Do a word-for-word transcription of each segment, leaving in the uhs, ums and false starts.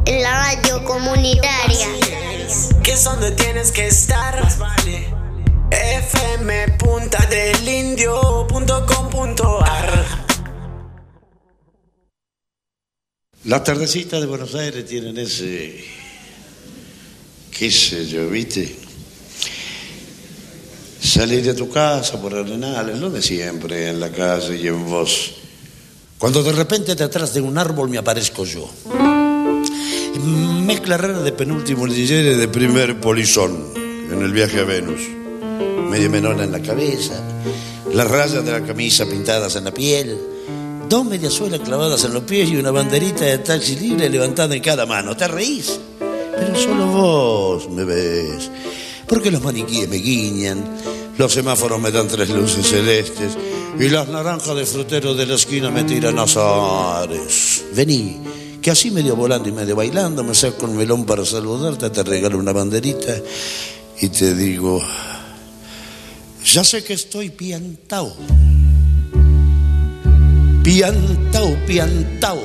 en la radio comunitaria. Que es donde tienes que estar. F M punta del indio punto com punto a r. Las tardecitas de Buenos Aires tienen ese, qué sé yo, ¿viste? Salir de tu casa por Arenales, lo de siempre, en la calle y en vos. Cuando de repente detrás de un árbol me aparezco yo. Mezcla rara de penúltimo D J de primer polizón en el viaje a Venus. Media menona en la cabeza, las rayas de la camisa pintadas en la piel, dos mediasuelas clavadas en los pies y una banderita de taxi libre levantada en cada mano. ¿Te reís? Pero solo vos me ves. Porque los maniquíes me guiñan, los semáforos me dan tres luces celestes y las naranjas de frutero de la esquina me tiran azares. Vení, que así medio volando y medio bailando me saco un melón para saludarte, te regalo una banderita y te digo, ya sé que estoy piantao, piantao, piantao.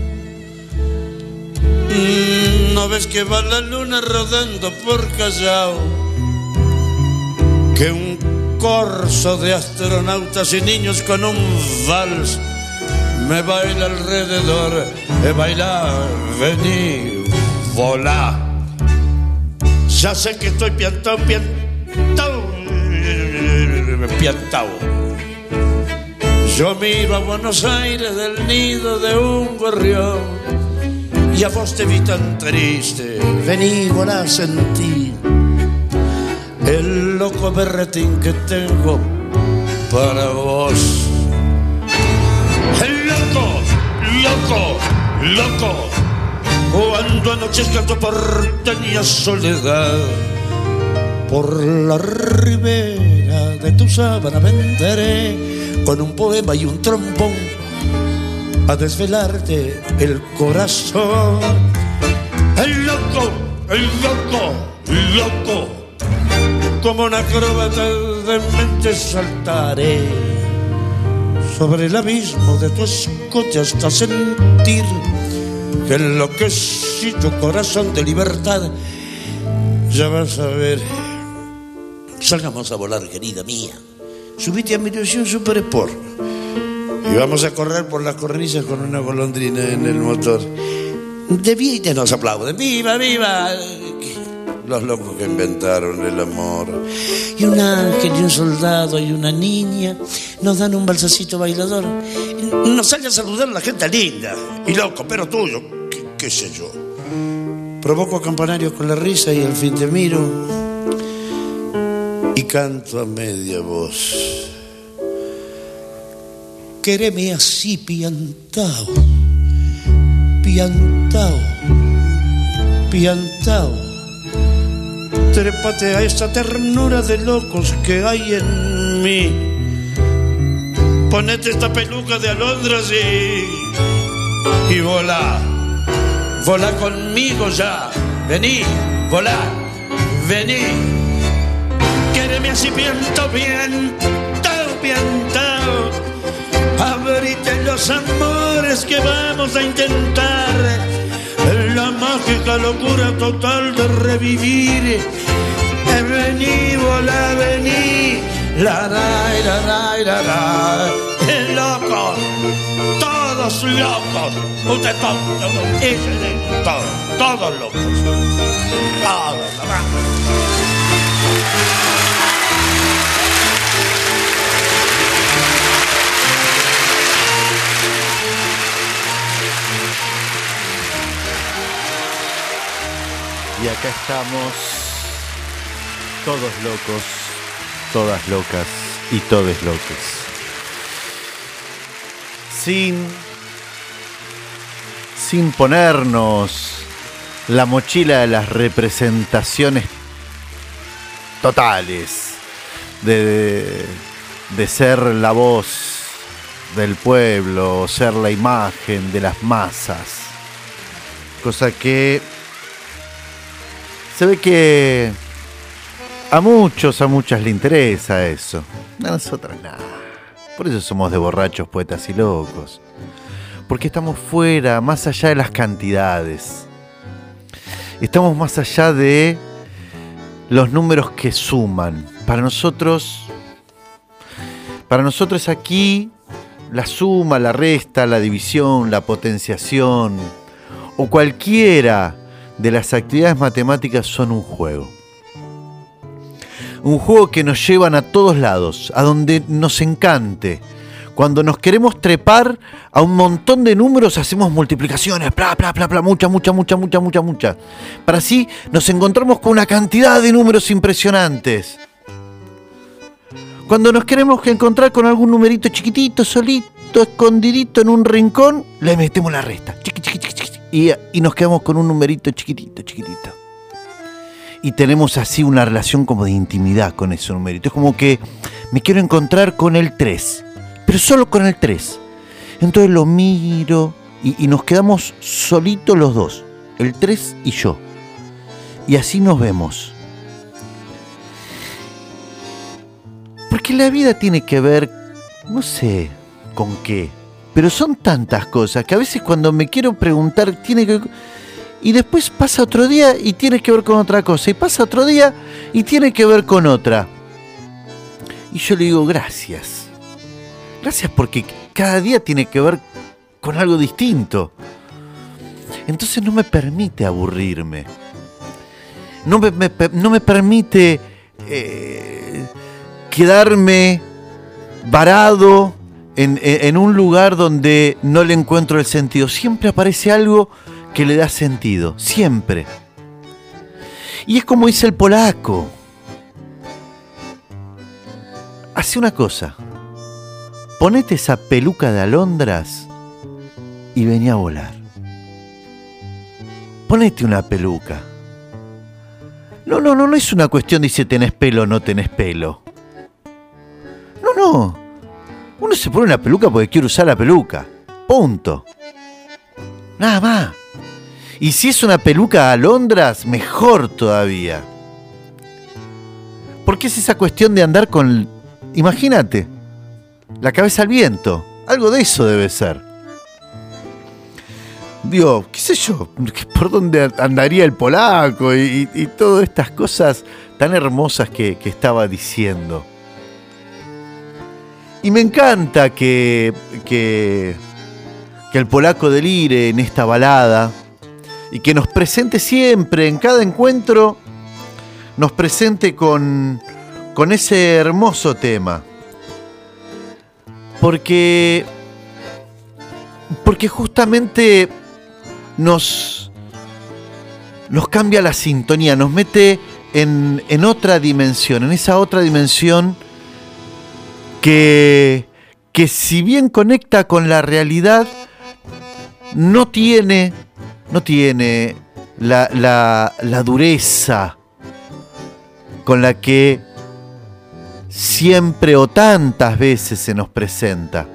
¿No ves que va la luna rodando por Callao? Que un corso de astronautas y niños con un vals me baila alrededor. Eh, baila, vení, volá. Ya sé que estoy piantao, piantao, piantao. Yo miro a Buenos Aires del nido de un gorrión y a vos te vi tan triste. Vení, volá, sentí el loco berretín que tengo para vos. El loco, loco, loco, cuando anochezca tu porteña soledad, por la ribera de tu sábana vendré con un poema y un trombón a desvelarte el corazón. El loco, el loco, loco, como un acróbata de mente saltaré sobre el abismo de tu escote hasta sentir que enloquecido corazón de libertad. Ya vas a ver. Salgamos a volar, querida mía. Subite a mi ilusión Super Sport y vamos a correr por las cornisas con una golondrina en el motor. De vida nos aplauden. ¡Viva, viva! Los locos que inventaron el amor. Y un ángel y un soldado y una niña nos dan un balsacito bailador. Nos sale a saludar a la gente linda y loco, pero tuyo, qué, qué sé yo. Provoco campanarios con la risa y al fin te miro y canto a media voz. Quéreme así, piantao, piantao, piantao. Trépate a esta ternura de locos que hay en mí. Ponete esta peluca de alondras y, y volá. Volá conmigo ya. Vení, volá, vení. Quéreme así, piantao, piantao, piantao. Abrite los amores que vamos a intentar. La mágica locura total de revivir. Vení, volá, vení. La, la, la, la, la, la. Locos, todos locos. Usted todos, todos, todos locos. Todos, Y acá estamos, todos locos, todas locas y todes loques. Sin, sin ponernos la mochila de las representaciones totales, de, de, de ser la voz del pueblo, o ser la imagen de las masas. Cosa que se ve que a muchos, a muchas le interesa eso. A nosotros nada. Por eso somos de borrachos, poetas y locos. Porque estamos fuera, más allá de las cantidades. Estamos más allá de los números que suman. Para nosotros, para nosotros aquí, la suma, la resta, la división, la potenciación o cualquiera de las actividades matemáticas son un juego. Un juego que nos llevan a todos lados, a donde nos encante. Cuando nos queremos trepar a un montón de números, hacemos multiplicaciones, bla, bla, bla, bla, mucha, mucha, mucha, mucha, mucha, mucha. Para así nos encontramos con una cantidad de números impresionantes. Cuando nos queremos encontrar con algún numerito chiquitito, solito, escondidito en un rincón, le metemos la resta. Chiqui, chiqui, chiqui, chiqui, y, y nos quedamos con un numerito chiquitito, chiquitito. Y tenemos así una relación como de intimidad con ese numerito. Es como que me quiero encontrar con el tres. Pero solo con el tres. Entonces lo miro y, y nos quedamos solitos los dos, el tres y yo. Y así nos vemos. Porque la vida tiene que ver, no sé con qué, pero son tantas cosas que a veces cuando me quiero preguntar tiene que... Y después pasa otro día y tiene que ver con otra cosa. Y pasa otro día y tiene que ver con otra. Y yo le digo gracias. Gracias porque cada día tiene que ver con algo distinto. Entonces no me permite aburrirme. No me, me, no me permite eh, quedarme varado en, en un lugar donde no le encuentro el sentido. Siempre aparece algo que le da sentido. Siempre. Y es como dice el polaco. Hace una cosa. Ponete esa peluca de alondras y vení a volar. Ponete una peluca. No, no, no, no es una cuestión de si tenés pelo o no tenés pelo. No, no. Uno se pone una peluca porque quiere usar la peluca. Punto. Nada más. Y si es una peluca de alondras, mejor todavía. Porque es esa cuestión de andar con... Imagínate. La cabeza al viento. Algo de eso debe ser. Digo, qué sé yo, por dónde andaría el polaco y, y, y todas estas cosas tan hermosas que, que estaba diciendo. Y me encanta que, que, que el polaco delire en esta balada y que nos presente siempre, en cada encuentro, nos presente con, con ese hermoso tema. Porque, porque justamente nos, nos cambia la sintonía, nos mete en, en otra dimensión, en esa otra dimensión que, que si bien conecta con la realidad, no tiene, no tiene la, la, la dureza con la que siempre o tantas veces se nos presenta.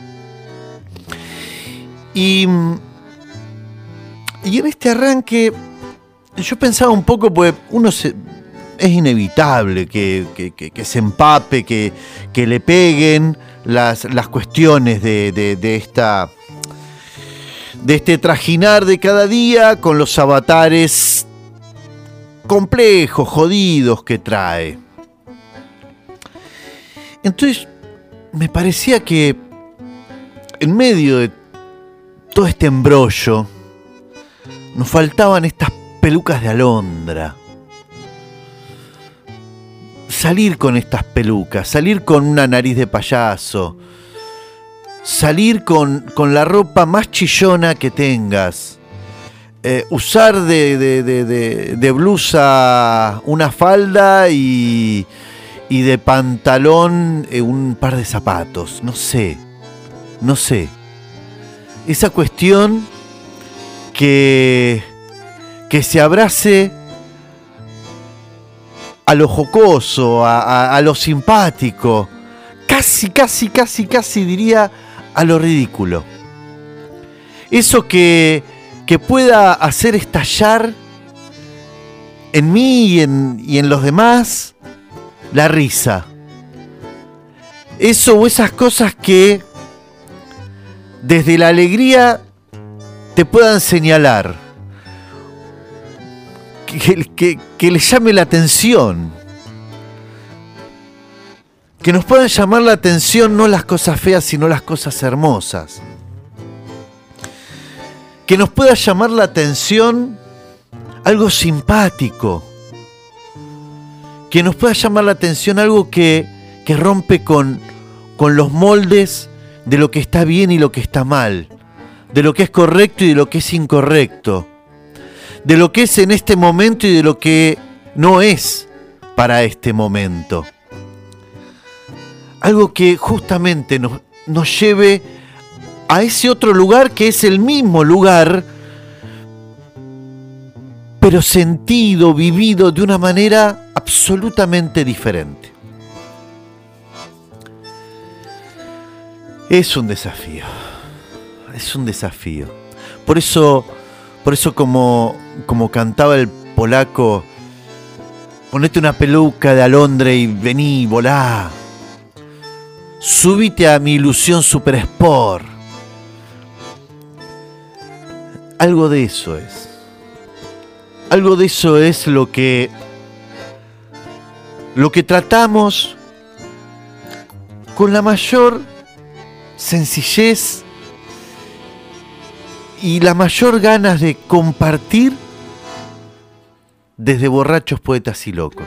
Y, y en este arranque yo pensaba un poco, pues uno se, es inevitable que, que, que, que se empape, que, que le peguen las, las cuestiones de, de, de esta de este trajinar de cada día con los avatares complejos, jodidos que trae. Entonces, me parecía que en medio de todo este embrollo nos faltaban estas pelucas de alondra. Salir con estas pelucas, salir con una nariz de payaso, salir con, con la ropa más chillona que tengas, eh, usar de, de, de, de, de blusa una falda y... y de pantalón eh, un par de zapatos, no sé, no sé. Esa cuestión que, que se abrace a lo jocoso, a, a, a lo simpático, casi, casi, casi, casi diría a lo ridículo. Eso que, que pueda hacer estallar en mí y en, y en los demás la risa. Eso o esas cosas que desde la alegría te puedan señalar que, que, que le llame la atención. Que nos puedan llamar la atención no las cosas feas, sino las cosas hermosas. Que nos pueda llamar la atención algo simpático. Que nos pueda llamar la atención algo que, que rompe con, con los moldes de lo que está bien y lo que está mal. De lo que es correcto y de lo que es incorrecto. De lo que es en este momento y de lo que no es para este momento. Algo que justamente nos, nos lleve a ese otro lugar que es el mismo lugar, pero sentido, vivido de una manera absolutamente diferente. Es un desafío, es un desafío. Por eso, por eso como, como cantaba el polaco, ponete una peluca de alondra y vení, volá. Súbite a mi ilusión super sport. Algo de eso es. Algo de eso es lo que lo que tratamos con la mayor sencillez y la mayor ganas de compartir desde Borrachos, Poetas y Locos.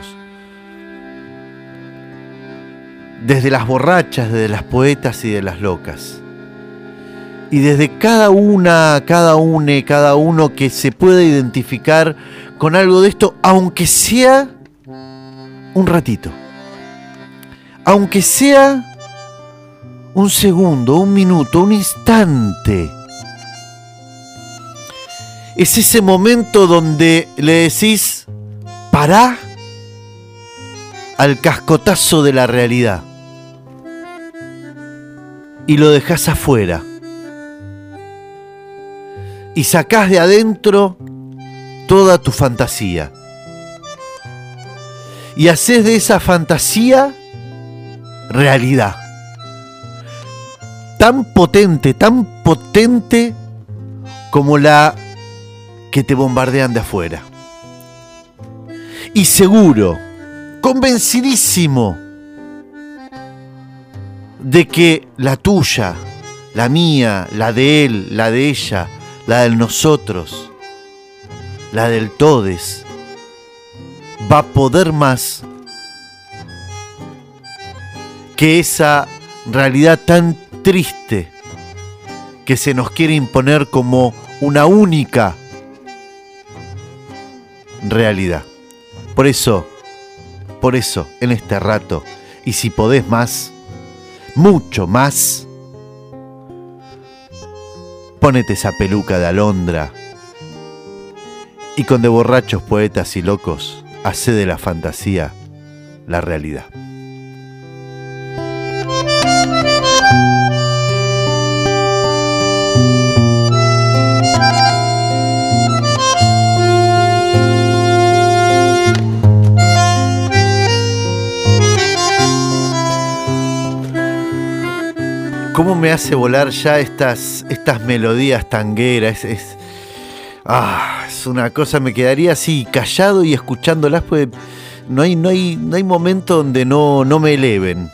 Desde las borrachas, desde las poetas y de las locas. Y desde cada una, cada une, cada uno que se pueda identificar con algo de esto, aunque sea un ratito. Aunque sea un segundo, un minuto, un instante. Es ese momento donde le decís, pará al cascotazo de la realidad. Y lo dejás afuera. Y sacás de adentro toda tu fantasía. Y hacés de esa fantasía realidad. Tan potente, tan potente como la que te bombardean de afuera. Y seguro, convencidísimo, de que la tuya, la mía, la de él, la de ella, la de nosotros, la del todes, va a poder más que esa realidad tan triste que se nos quiere imponer como una única realidad. Por eso, por eso, en este rato, y si podés más, mucho más, ponete esa peluca de alondra y con De Borrachos, Poetas y Locos, hacé de la fantasía la realidad. ¿Cómo me hace volar ya estas, estas melodías tangueras? Es, es, ah, es una cosa, me quedaría así callado y escuchándolas, pues no hay, no hay, no hay momento donde no, no me eleven.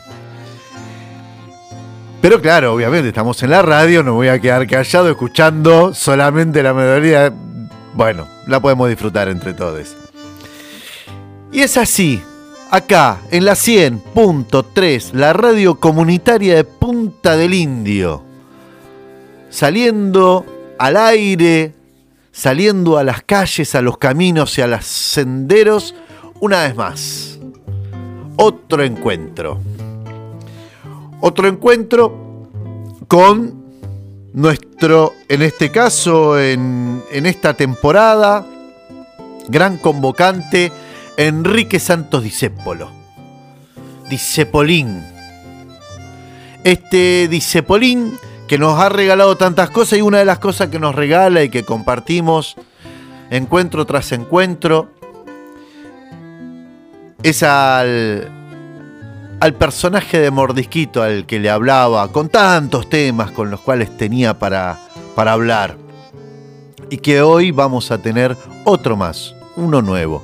Pero claro, obviamente estamos en la radio, no voy a quedar callado escuchando solamente la melodía. Bueno, la podemos disfrutar entre todos. Y es así. Acá, en la cien punto tres, la radio comunitaria de Punta del Indio. Saliendo al aire, saliendo a las calles, a los caminos y a los senderos, una vez más. Otro encuentro. Otro encuentro con nuestro, en este caso, en, en esta temporada, gran convocante, Enrique Santos Discépolo. Discepolín. Este Discepolín que nos ha regalado tantas cosas, y una de las cosas que nos regala y que compartimos encuentro tras encuentro es al, al personaje de Mordisquito al que le hablaba con tantos temas con los cuales tenía para, para hablar, y que hoy vamos a tener otro más. uno nuevo.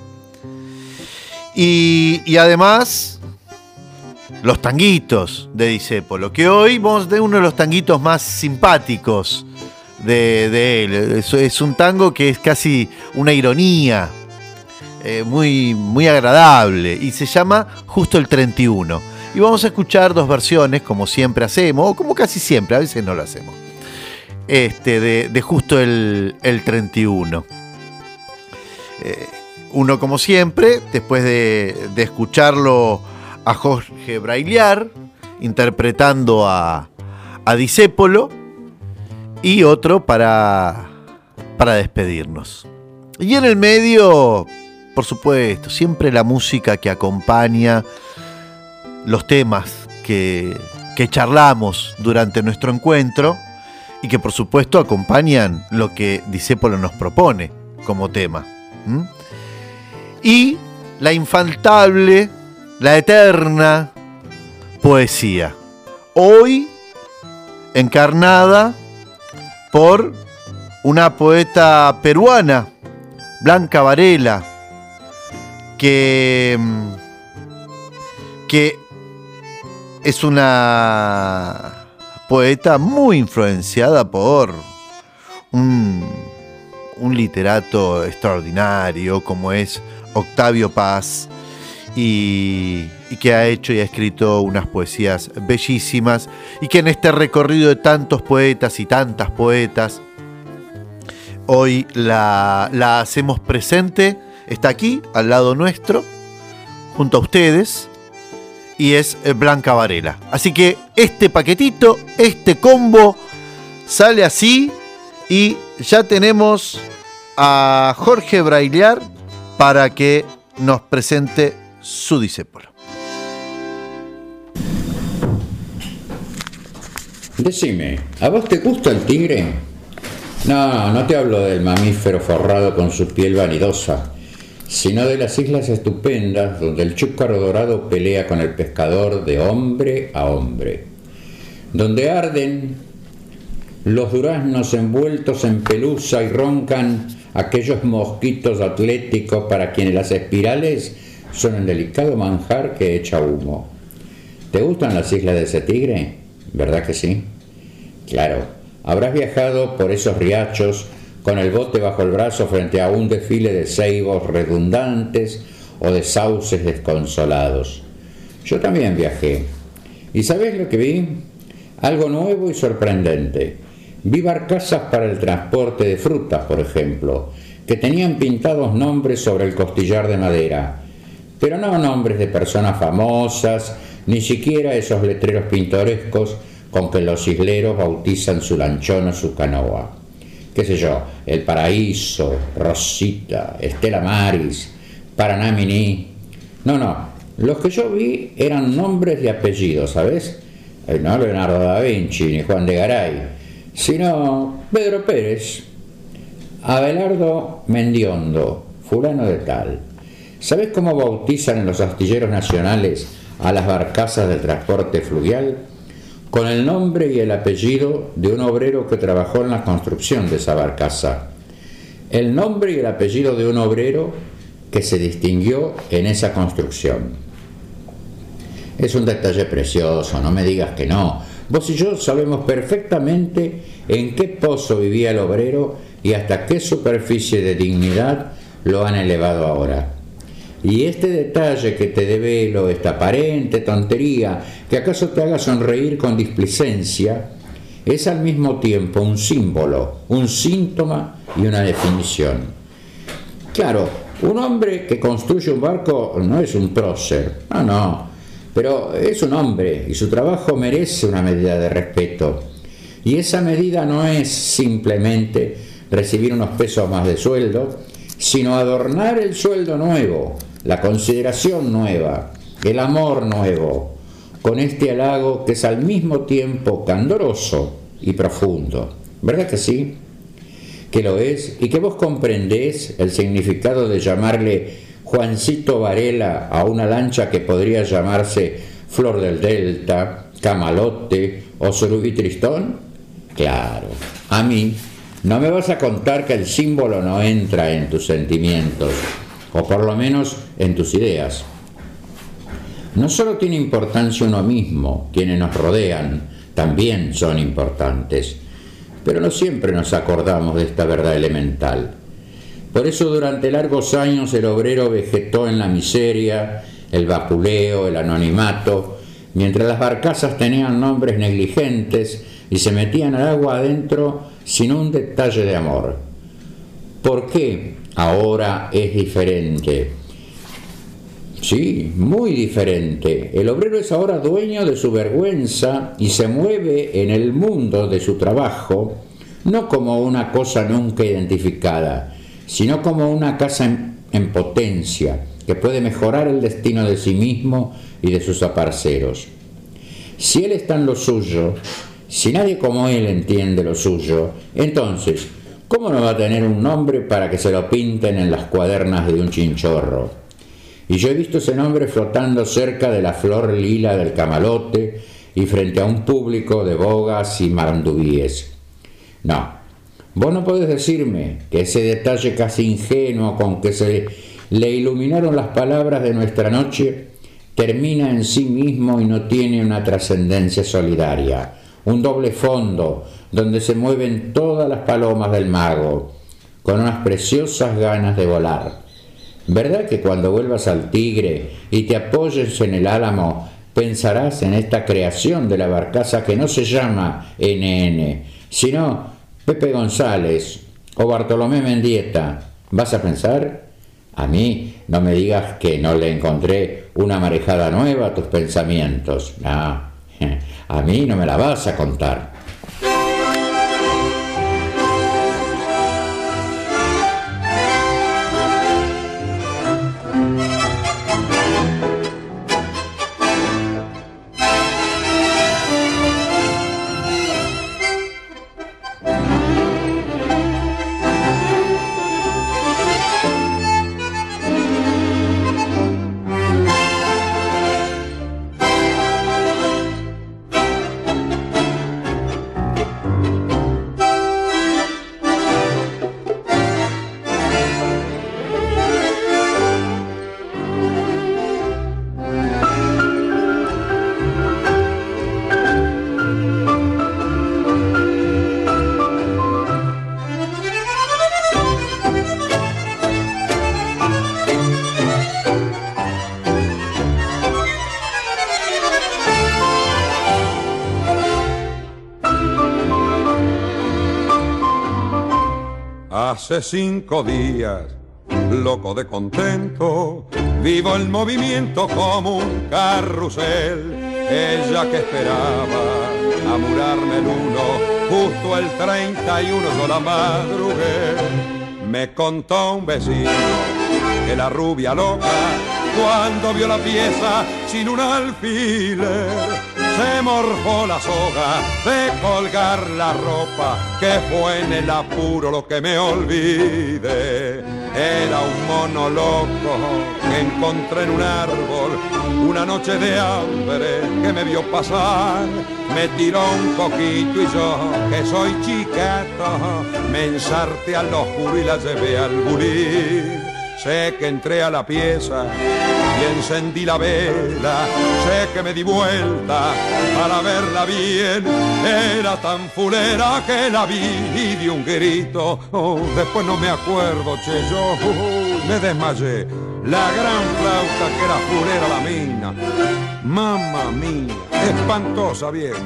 Y, y además, los tanguitos de Discépolo, que hoy vamos a tener uno de los tanguitos más simpáticos de, de él. Es, es un tango que es casi una ironía, eh, muy, muy agradable, y se llama Justo el treinta y uno. Y vamos a escuchar dos versiones, como siempre hacemos, o como casi siempre, a veces no lo hacemos, este, de, de Justo el, el treinta y uno. Eh, uno, como siempre, después de, de escucharlo a Jorge Brailiar interpretando a, a Discépolo, y otro para, para despedirnos. Y en el medio, por supuesto, siempre la música que acompaña los temas que, que charlamos durante nuestro encuentro y que por supuesto acompañan lo que Discépolo nos propone como tema. ¿Mm? Y la infaltable, la eterna poesía, hoy encarnada por una poeta peruana, Blanca Varela, que, que es una poeta muy influenciada por un, un literato extraordinario como es Octavio Paz, y, y que ha hecho y ha escrito unas poesías bellísimas, y que en este recorrido de tantos poetas y tantas poetas hoy la, la hacemos presente. Está aquí al lado nuestro junto a ustedes, y es Blanca Varela. Así que este paquetito, este combo sale así, y ya tenemos a Jorge Brailiar para que nos presente su Discépolo. Decime, ¿a vos te gusta el tigre? No, no te hablo del mamífero forrado con su piel vanidosa, sino de las islas estupendas donde el chúcaro dorado pelea con el pescador de hombre a hombre, donde arden los duraznos envueltos en pelusa y roncan aquellos mosquitos atléticos para quienes las espirales son el delicado manjar que echa humo. ¿Te gustan las islas de ese tigre? ¿Verdad que sí? Claro, habrás viajado por esos riachos con el bote bajo el brazo frente a un desfile de ceibos redundantes o de sauces desconsolados. Yo también viajé. ¿Y sabés lo que vi? Algo nuevo y sorprendente. Vi barcazas para el transporte de frutas, por ejemplo, que tenían pintados nombres sobre el costillar de madera, pero no nombres de personas famosas, ni siquiera esos letreros pintorescos con que los isleros bautizan su lanchón o su canoa. Qué sé yo, El Paraíso, Rosita, Estela Maris, Paraná Miní. No, no, los que yo vi eran nombres y apellidos, ¿sabes? No Leonardo da Vinci ni Juan de Garay, sino Pedro Pérez, Abelardo Mendiondo, fulano de tal. ¿Sabés cómo bautizan en los astilleros nacionales a las barcazas del transporte fluvial? Con el nombre y el apellido de un obrero que trabajó en la construcción de esa barcaza. El nombre y el apellido de un obrero que se distinguió en esa construcción. Es un detalle precioso, no me digas que no. Vos y yo sabemos perfectamente en qué pozo vivía el obrero y hasta qué superficie de dignidad lo han elevado ahora. Y este detalle que te develo, esta aparente tontería, que acaso te haga sonreír con displicencia, es al mismo tiempo un símbolo, un síntoma y una definición. Claro, un hombre que construye un barco no es un prócer, no, no, pero es un hombre y su trabajo merece una medida de respeto. Y esa medida no es simplemente recibir unos pesos más de sueldo, sino adornar el sueldo nuevo, la consideración nueva, el amor nuevo, con este halago que es al mismo tiempo candoroso y profundo. ¿Verdad que sí? Que lo es, y que vos comprendés el significado de llamarle Juancito Varela a una lancha que podría llamarse Flor del Delta, Camalote o Surubí Tristón. Claro, a mí no me vas a contar que el símbolo no entra en tus sentimientos, o por lo menos en tus ideas. No solo tiene importancia uno mismo, quienes nos rodean también son importantes, pero no siempre nos acordamos de esta verdad elemental. Por eso durante largos años el obrero vegetó en la miseria, el vapuleo, el anonimato, mientras las barcazas tenían nombres negligentes y se metían al agua adentro sin un detalle de amor. ¿Por qué ahora es diferente? Sí, muy diferente. El obrero es ahora dueño de su vergüenza y se mueve en el mundo de su trabajo, no como una cosa nunca identificada, sino como una casa en, en potencia, que puede mejorar el destino de sí mismo y de sus aparceros. Si él está en lo suyo, si nadie como él entiende lo suyo, entonces, ¿cómo no va a tener un nombre para que se lo pinten en las cuadernas de un chinchorro? Y yo he visto ese nombre flotando cerca de la flor lila del camalote y frente a un público de bogas y marandubíes. No, vos no podés decirme que ese detalle casi ingenuo con que se le iluminaron las palabras de nuestra noche termina en sí mismo y no tiene una trascendencia solidaria, un doble fondo donde se mueven todas las palomas del mago, con unas preciosas ganas de volar. ¿Verdad que cuando vuelvas al Tigre y te apoyes en el álamo, pensarás en esta creación de la barcaza que no se llama ene ene, sino Pepe González o Bartolomé Mendieta? ¿Vas a pensar? A mí no me digas que no le encontré una marejada nueva a tus pensamientos. No, a mí no me la vas a contar. Hace cinco días, loco de contento, vivo el movimiento como un carrusel. Ella que esperaba amurarme el uno, justo el treinta y uno yo la madrugué. Me contó un vecino que la rubia loca, cuando vio la pieza sin un alfiler, se morfó la soga de colgar la ropa, que fue en el apuro lo que me olvidé. Era un mono loco que encontré en un árbol, una noche de hambre que me vio pasar. Me tiró un poquito y yo, que soy chiquito, me ensarté al oscuro y la llevé al bulín. Sé que entré a la pieza y encendí la vela, sé que me di vuelta para verla bien. Era tan fulera que la vi y di un grito. Oh, después no me acuerdo, che, yo uh, me desmayé. La gran flauta que era fulera la mina. Mamma mía, espantosa vieja.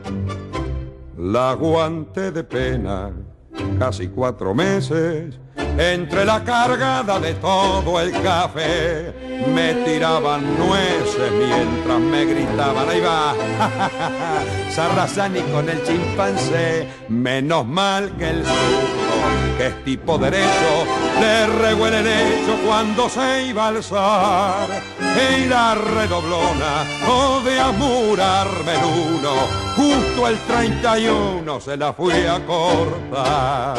La aguanté de pena casi cuatro meses. Entre la cargada de todo el café me tiraban nueces mientras me gritaban ahí va, Sarrazani con el chimpancé. Menos mal que el zurdo, que es tipo derecho, le regó el hecho cuando se iba a alzar. Y la redoblona, o de amurarme el uno, justo el treinta y uno se la fui a cortar.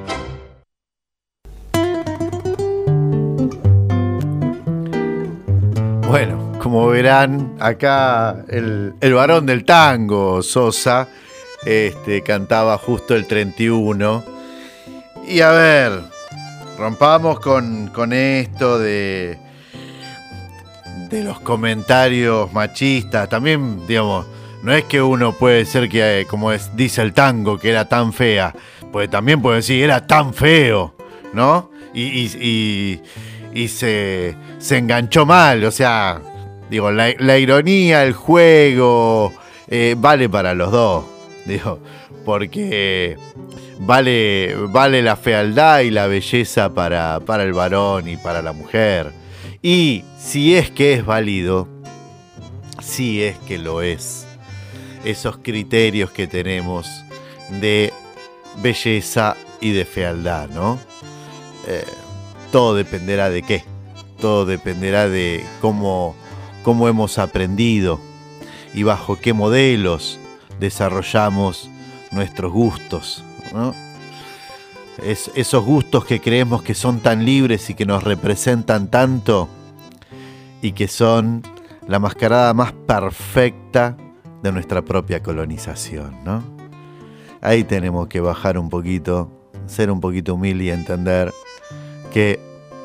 Bueno, como verán, acá el, el varón del tango, Sosa, este, cantaba justo el treinta y uno. Y a ver, rompamos con, con esto de, de los comentarios machistas. También, digamos, no es que uno puede ser que, como es, dice el tango, que era tan fea, pues también puede decir, era tan feo, ¿no? Y, y, y, y se, se enganchó mal, o sea, digo, la, la ironía, el juego, eh, vale para los dos, digo, porque vale, vale la fealdad y la belleza para, para el varón y para la mujer. Y si es que es válido, si es que lo es, esos criterios que tenemos de belleza y de fealdad, ¿no? Eh, todo dependerá de qué, todo dependerá de cómo, cómo hemos aprendido y bajo qué modelos desarrollamos nuestros gustos, ¿no? Es, esos gustos que creemos que son tan libres y que nos representan tanto y que son la mascarada más perfecta de nuestra propia colonización, ¿no? Ahí tenemos que bajar un poquito, ser un poquito humilde y entender que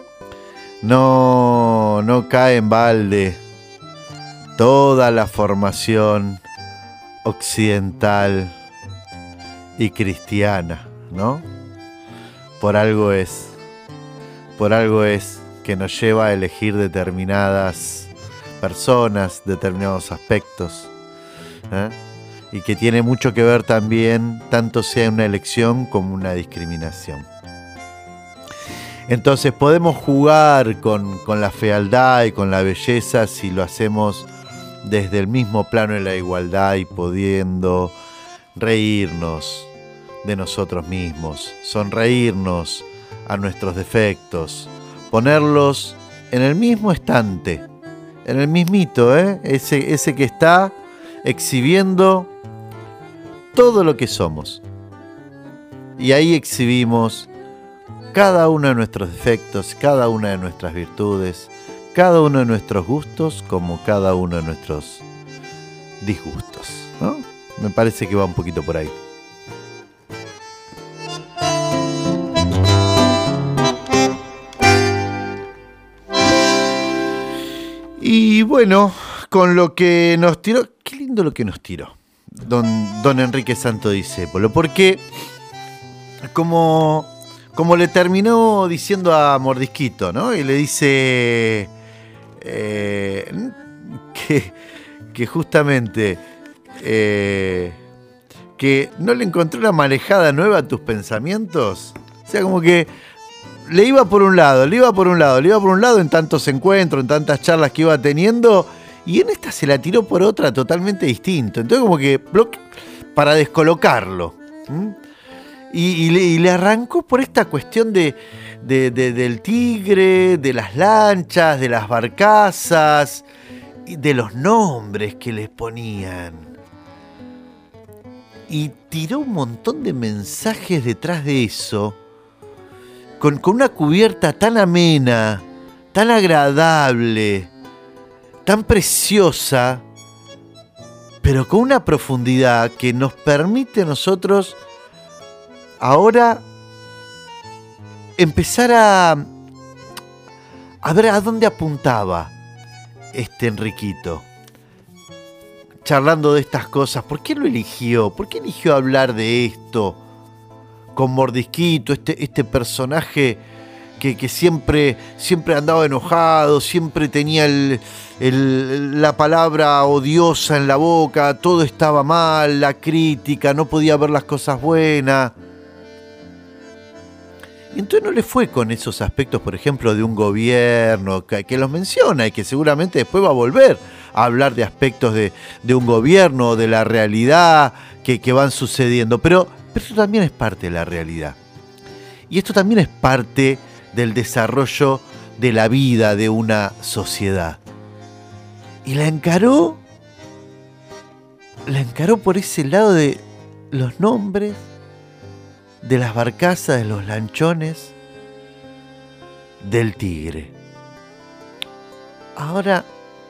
no, no cae en balde toda la formación occidental y cristiana, ¿no? Por algo es, por algo es que nos lleva a elegir determinadas personas, determinados aspectos, ¿eh? Y que tiene mucho que ver también, tanto sea una elección como una discriminación. Entonces podemos jugar con, con la fealdad y con la belleza si lo hacemos desde el mismo plano de la igualdad y pudiendo reírnos de nosotros mismos, sonreírnos a nuestros defectos, ponerlos en el mismo estante, en el mismito, ¿eh? ese, ese que está exhibiendo todo lo que somos. Y ahí exhibimos cada uno de nuestros defectos, cada una de nuestras virtudes, cada uno de nuestros gustos, como cada uno de nuestros disgustos, ¿no? Me parece que va un poquito por ahí. Y bueno, con lo que nos tiró, qué lindo lo que nos tiró don, don Enrique Santo Discépolo, porque como, como le terminó diciendo a Mordisquito, ¿no? Y le dice eh, que, que justamente eh, que no le encontró una manejada nueva a tus pensamientos. O sea, como que le iba por un lado, le iba por un lado, le iba por un lado en tantos encuentros, en tantas charlas que iba teniendo, y en esta se la tiró por otra totalmente distinto. Entonces como que para descolocarlo. ¿Mm? Y, y, le, y le arrancó por esta cuestión de, de, de, del tigre, de las lanchas, de las barcazas, y de los nombres que les ponían. Y tiró un montón de mensajes detrás de eso, con, con una cubierta tan amena, tan agradable, tan preciosa, pero con una profundidad que nos permite a nosotros ahora empezar a, a ver a dónde apuntaba este Enriquito, charlando de estas cosas. ¿Por qué lo eligió? ¿Por qué eligió hablar de esto con Mordisquito, este, este personaje que, que siempre, siempre andaba enojado, siempre tenía el, el, la palabra odiosa en la boca, todo estaba mal, la crítica, no podía ver las cosas buenas? Y entonces no le fue con esos aspectos, por ejemplo, de un gobierno, que, que los menciona y que seguramente después va a volver a hablar de aspectos de, de un gobierno, de la realidad que, que van sucediendo. Pero, pero esto también es parte de la realidad. Y esto también es parte del desarrollo de la vida de una sociedad. Y la encaró, la encaró por ese lado de los nombres, de las barcazas, de los lanchones, del tigre. Ahora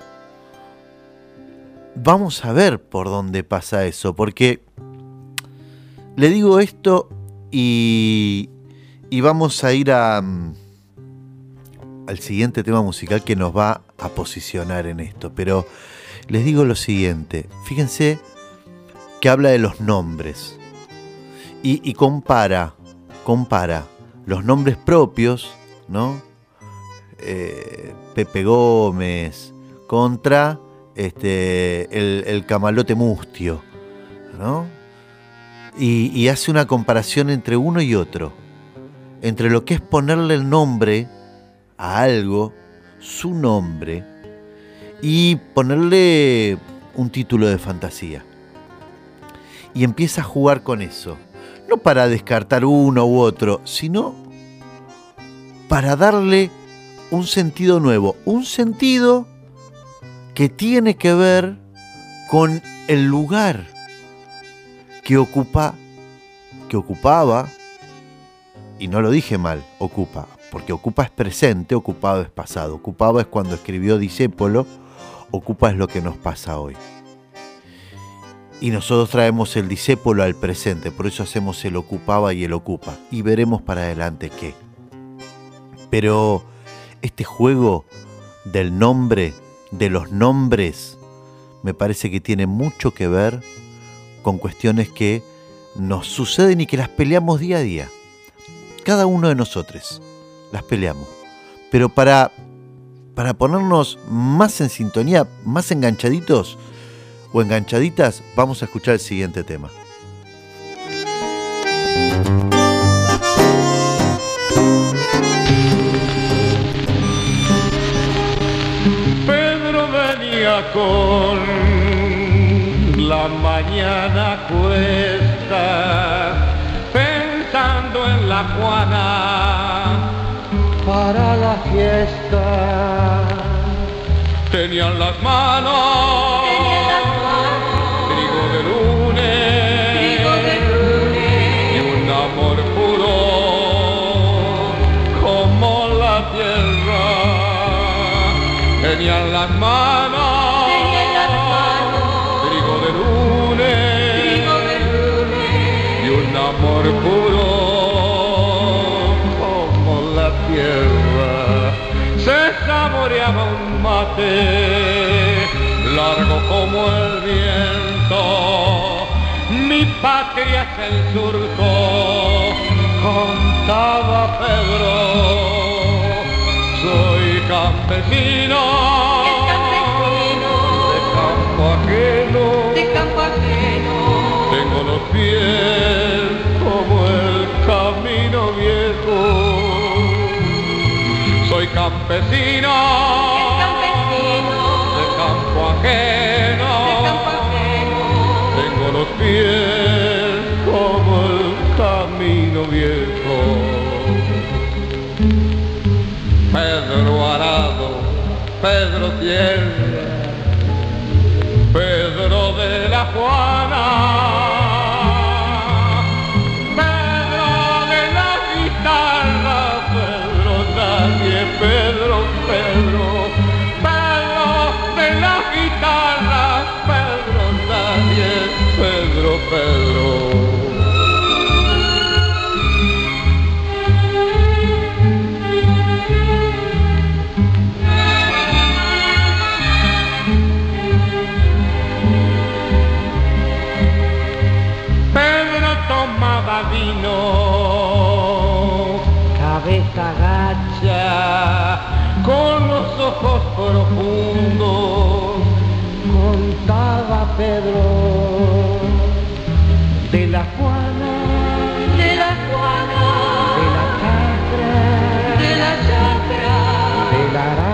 vamos a ver por dónde pasa eso, porque le digo esto y, y vamos a ir a, um, al siguiente tema musical que nos va a posicionar en esto. Pero les digo lo siguiente, fíjense que habla de los nombres y, y compara, compara los nombres propios, ¿no? Eh, Pepe Gómez contra este, el, el camalote mustio, ¿no? Y, y hace una comparación entre uno y otro, entre lo que es ponerle el nombre a algo, su nombre, y ponerle un título de fantasía. Y empieza a jugar con eso, no para descartar uno u otro, sino para darle un sentido nuevo, un sentido que tiene que ver con el lugar que ocupa, que ocupaba, y no lo dije mal, ocupa, porque ocupa es presente, ocupado es pasado, ocupaba es cuando escribió Discépolo, ocupa es lo que nos pasa hoy. Y nosotros traemos el Discépolo al presente, por eso hacemos el ocupaba y el ocupa, y veremos para adelante qué. Pero este juego del nombre, de los nombres, me parece que tiene mucho que ver con cuestiones que nos suceden y que las peleamos día a día. Cada uno de nosotros las peleamos. Pero para, para ponernos más en sintonía, más enganchaditos o enganchaditas, vamos a escuchar el siguiente tema. Pedro venía con la mañana cuesta, pensando en la Juana para la fiesta. Tenían las manos, Tenían las manos trigo de lunes, trigo de lunes, y un amor puro como la tierra. Tenían las manos, Tenían las manos trigo de lunes, trigo de lunes, y un amor puro como la tierra. Se saboreaba un mate largo como el viento. Mi patria es el surco, contaba Pedro. Soy campesino, campesino de campo ajeno, de campo ajeno. Tengo los pies como el camino viejo. Soy campesino, campesino de campo ajeno, de campo ajeno. Tengo los pies como el camino viejo. Pedro Arado, Pedro Tierra, Pedro de la Juana, Pedro de la guitarra, Pedro nadie, Pedro, Pedro, Pedro de la guitarra, Pedro nadie, Pedro, Pedro. Vino, cabeza gacha, con los ojos profundos, contaba Pedro de la Juana, de la Juana, de la chacra, de la chacra, del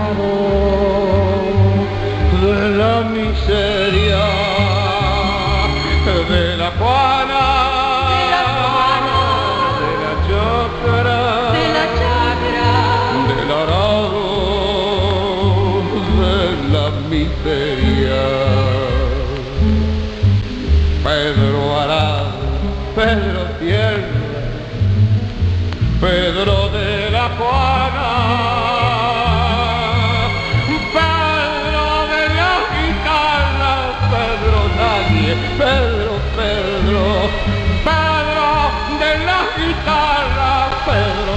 arado, de la miseria, de la Juana. Pedro Arado, Pedro Tierra, Pedro de la Juana, Pedro de la guitarra, Pedro nadie, Pedro, Pedro, Pedro de la guitarra, Pedro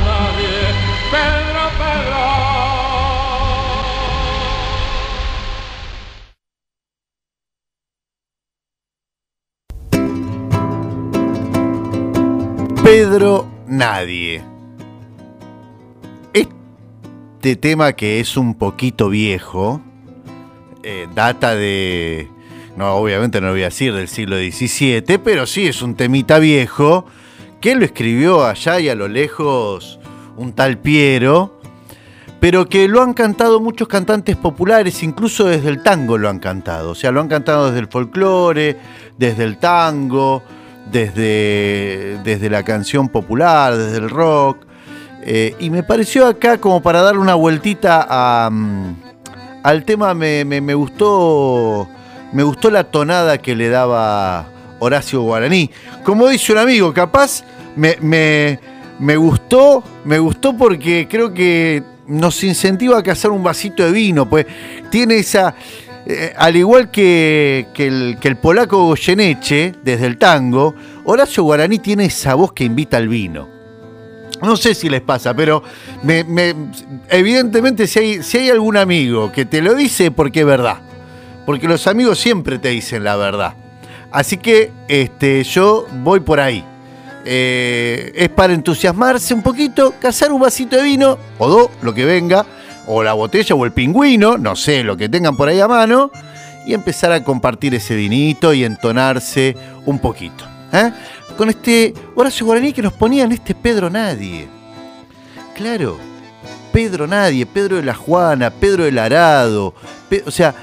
Pedro Nadie. Este tema, que es un poquito viejo, eh, data de... No, obviamente no lo voy a decir del siglo diecisiete, pero sí es un temita viejo que lo escribió allá y a lo lejos un tal Piero, pero que lo han cantado muchos cantantes populares, incluso desde el tango lo han cantado. O sea, lo han cantado desde el folclore, desde el tango, desde, desde la canción popular, desde el rock. Eh, y me pareció acá, como para darle una vueltita a, um, al tema, me, me, me gustó... Me gustó la tonada que le daba Horacio Guaraní. Como dice un amigo, capaz me, me, me gustó, me gustó porque creo que nos incentiva a cazar un vasito de vino, pues tiene esa, eh, al igual que, que, el, que el polaco Goyeneche, desde el tango, Horacio Guaraní tiene esa voz que invita al vino. No sé si les pasa, pero me, me, evidentemente si hay, si hay algún amigo que te lo dice, porque es verdad. Porque los amigos siempre te dicen la verdad. Así que este, yo voy por ahí. Eh, es para entusiasmarse un poquito, cazar un vasito de vino, o dos, lo que venga, o la botella o el pingüino, no sé, lo que tengan por ahí a mano, y empezar a compartir ese vinito y entonarse un poquito. ¿eh? Con este Horacio Guaraní que nos ponían este Pedro Nadie. Claro, Pedro Nadie, Pedro de la Juana, Pedro del Arado, Pe- o sea...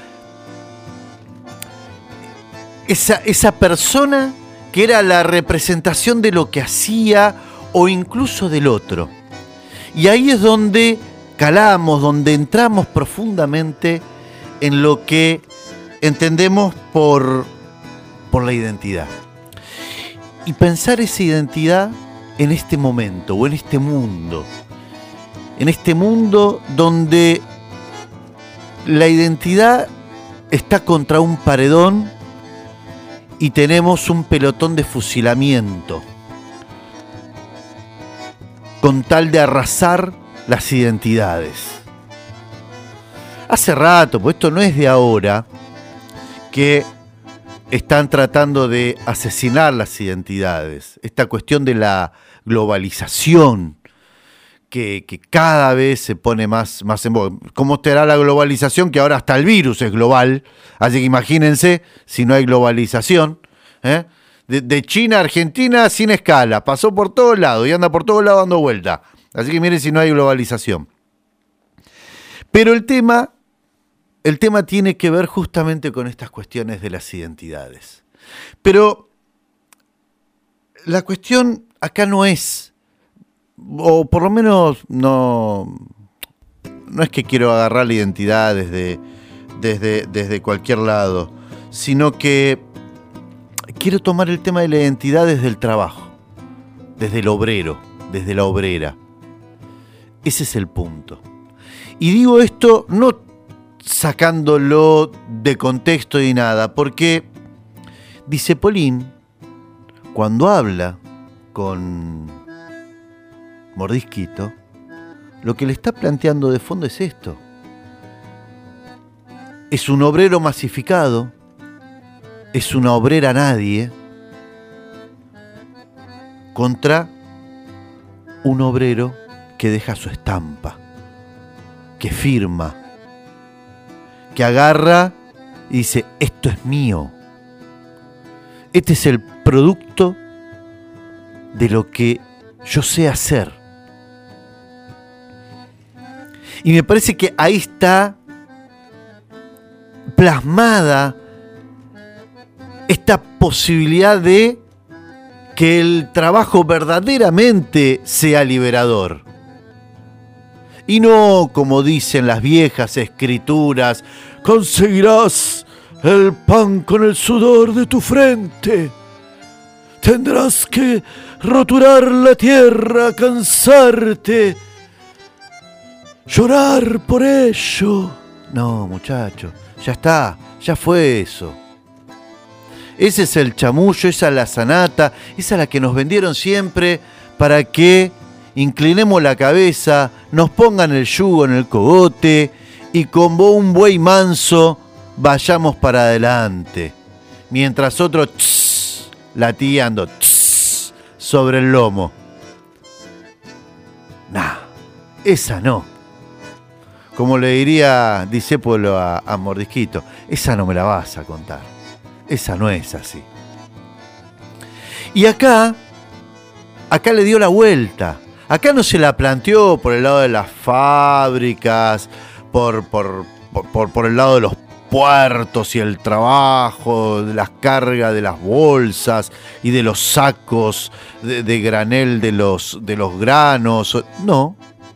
Esa, esa persona que era la representación de lo que hacía o incluso del otro. Y ahí es donde calamos, donde entramos profundamente en lo que entendemos por, por la identidad. Y pensar esa identidad en este momento o en este mundo. En este mundo donde la identidad está contra un paredón y tenemos un pelotón de fusilamiento con tal de arrasar las identidades. Hace rato, pues esto no es de ahora, que están tratando de asesinar las identidades. Esta cuestión de la globalización, que, que cada vez se pone más, más en boga. ¿Cómo será la globalización? Que ahora hasta el virus es global. Así que imagínense si no hay globalización. ¿eh? De, de China a Argentina sin escala. Pasó por todos lados y anda por todos lados dando vuelta. Así que miren si no hay globalización. Pero el tema, el tema tiene que ver justamente con estas cuestiones de las identidades. Pero la cuestión acá no es... o por lo menos no, no es que quiero agarrar la identidad desde, desde, desde cualquier lado, sino que quiero tomar el tema de la identidad desde el trabajo, desde el obrero, desde la obrera. Ese es el punto. Y digo esto no sacándolo de contexto ni nada, porque dice Polín, cuando habla con Mordisquito, lo que le está planteando de fondo es esto. Es un obrero masificado, es una obrera nadie, contra un obrero que deja su estampa, que firma, que agarra y dice, esto es mío. Este es el producto de lo que yo sé hacer. Y me parece que ahí está plasmada esta posibilidad de que el trabajo verdaderamente sea liberador. Y no, como dicen las viejas escrituras, conseguirás el pan con el sudor de tu frente. Tendrás que roturar la tierra, cansarte, llorar por ello. No, muchacho, ya está, ya fue eso. Ese es el chamullo, esa es la sanata, esa es la que nos vendieron siempre para que inclinemos la cabeza, nos pongan el yugo en el cogote y como un buey manso vayamos para adelante. Mientras otros tss, latigando tss, sobre el lomo. Nah, esa no. Como le diría Discépolo a, a Mordisquito, esa no me la vas a contar. Esa no es así. Y acá, acá le dio la vuelta. Acá no se la planteó por el lado de las fábricas, por, por, por, por, por el lado de los puertos y el trabajo, de las cargas de las bolsas y de los sacos de, de granel de los, de los granos. No.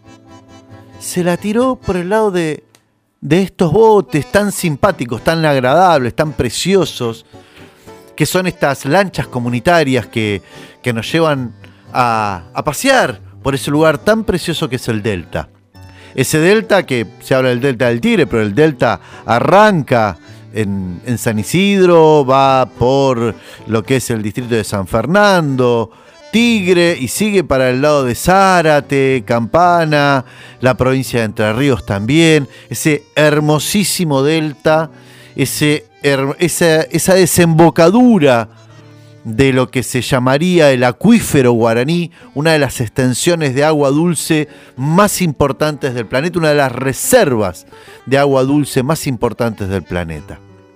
Se la tiró por el lado de, de estos botes tan simpáticos, tan agradables, tan preciosos, que son estas lanchas comunitarias que, que nos llevan a, a pasear por ese lugar tan precioso que es el Delta. Ese Delta que se habla del Delta del Tigre, pero el Delta arranca en, en San Isidro, va por lo que es el distrito de San Fernando, Tigre, y sigue para el lado de Zárate, Campana, la provincia de Entre Ríos también. Ese hermosísimo Delta, ese, her, esa, esa desembocadura de lo que se llamaría el acuífero guaraní, una de las extensiones de agua dulce más importantes del planeta, una de las reservas de agua dulce más importantes del planeta.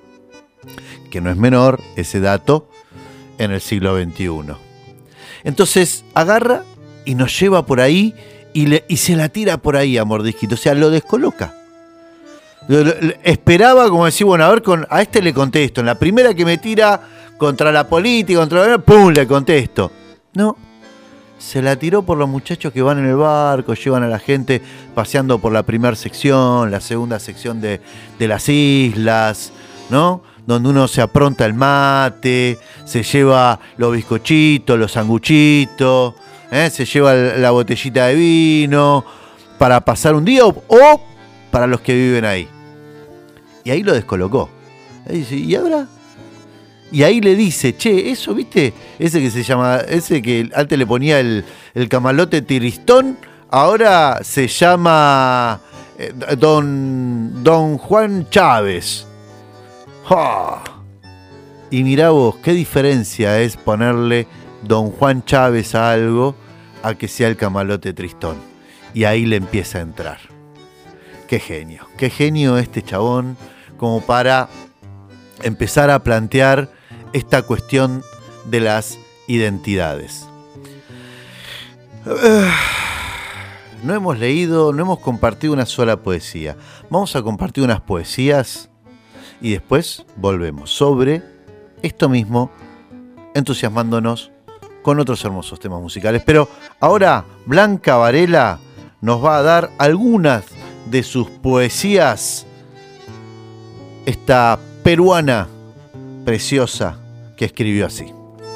Que no es menor ese dato en el siglo veintiuno. Entonces agarra y nos lleva por ahí y, le, y se la tira por ahí a Mordisquito, o sea, lo descoloca. Lo, lo, esperaba como decir, bueno, a ver, con, a este le contesto, en la primera que me tira contra la política, contra la... ¡pum!, le contesto. No, se la tiró por los muchachos que van en el barco, llevan a la gente paseando por la primera sección, la segunda sección de, de las islas, ¿no? Donde uno se apronta el mate, se lleva los bizcochitos, los sanguchitos, ¿eh? Se lleva la botellita de vino para pasar un día o, o para los que viven ahí. Y ahí lo descolocó. Ahí dice, ¿y ahora? Y ahí le dice, che, eso, ¿viste? Ese que se llama, ese que antes le ponía el, el camalote Tiristón, ahora se llama eh, don, don Juan Chávez. ¡Oh! Y mirá vos, qué diferencia es ponerle don Juan Chávez a algo a que sea el camalote Tristón. Y ahí le empieza a entrar. Qué genio, qué genio este chabón como para empezar a plantear esta cuestión de las identidades. No hemos leído, no hemos compartido una sola poesía. Vamos a compartir unas poesías y después volvemos sobre esto mismo, entusiasmándonos con otros hermosos temas musicales. Pero ahora Blanca Varela nos va a dar algunas de sus poesías, esta peruana preciosa que escribió así.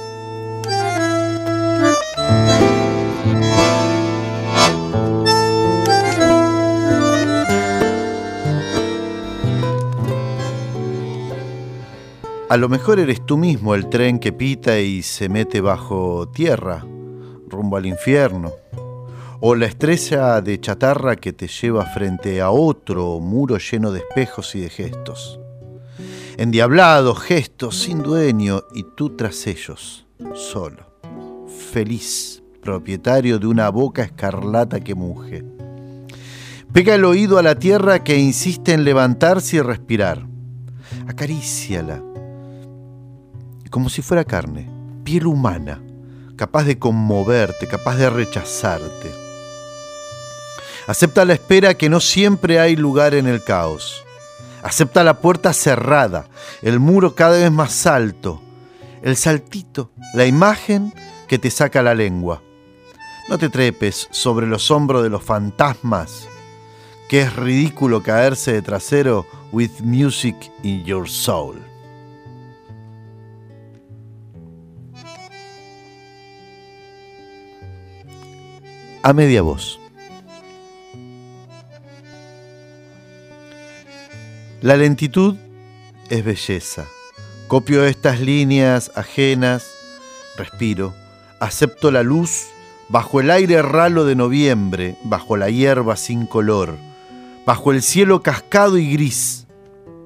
A lo mejor eres tú mismo el tren que pita y se mete bajo tierra, rumbo al infierno, o la estrella de chatarra que te lleva frente a otro muro lleno de espejos y de gestos. Endiablados gestos sin dueño y tú tras ellos, solo, feliz, propietario de una boca escarlata que muge. Pega el oído a la tierra que insiste en levantarse y respirar. Acaríciala, como si fuera carne, piel humana, capaz de conmoverte, capaz de rechazarte. Acepta la espera que no siempre hay lugar en el caos. Acepta la puerta cerrada, el muro cada vez más alto, el saltito, la imagen que te saca la lengua. No te trepes sobre los hombros de los fantasmas, que es ridículo caerse de trasero with music in your soul. A media voz. La lentitud es belleza. Copio estas líneas ajenas, respiro, acepto la luz bajo el aire ralo de noviembre, bajo la hierba sin color, bajo el cielo cascado y gris.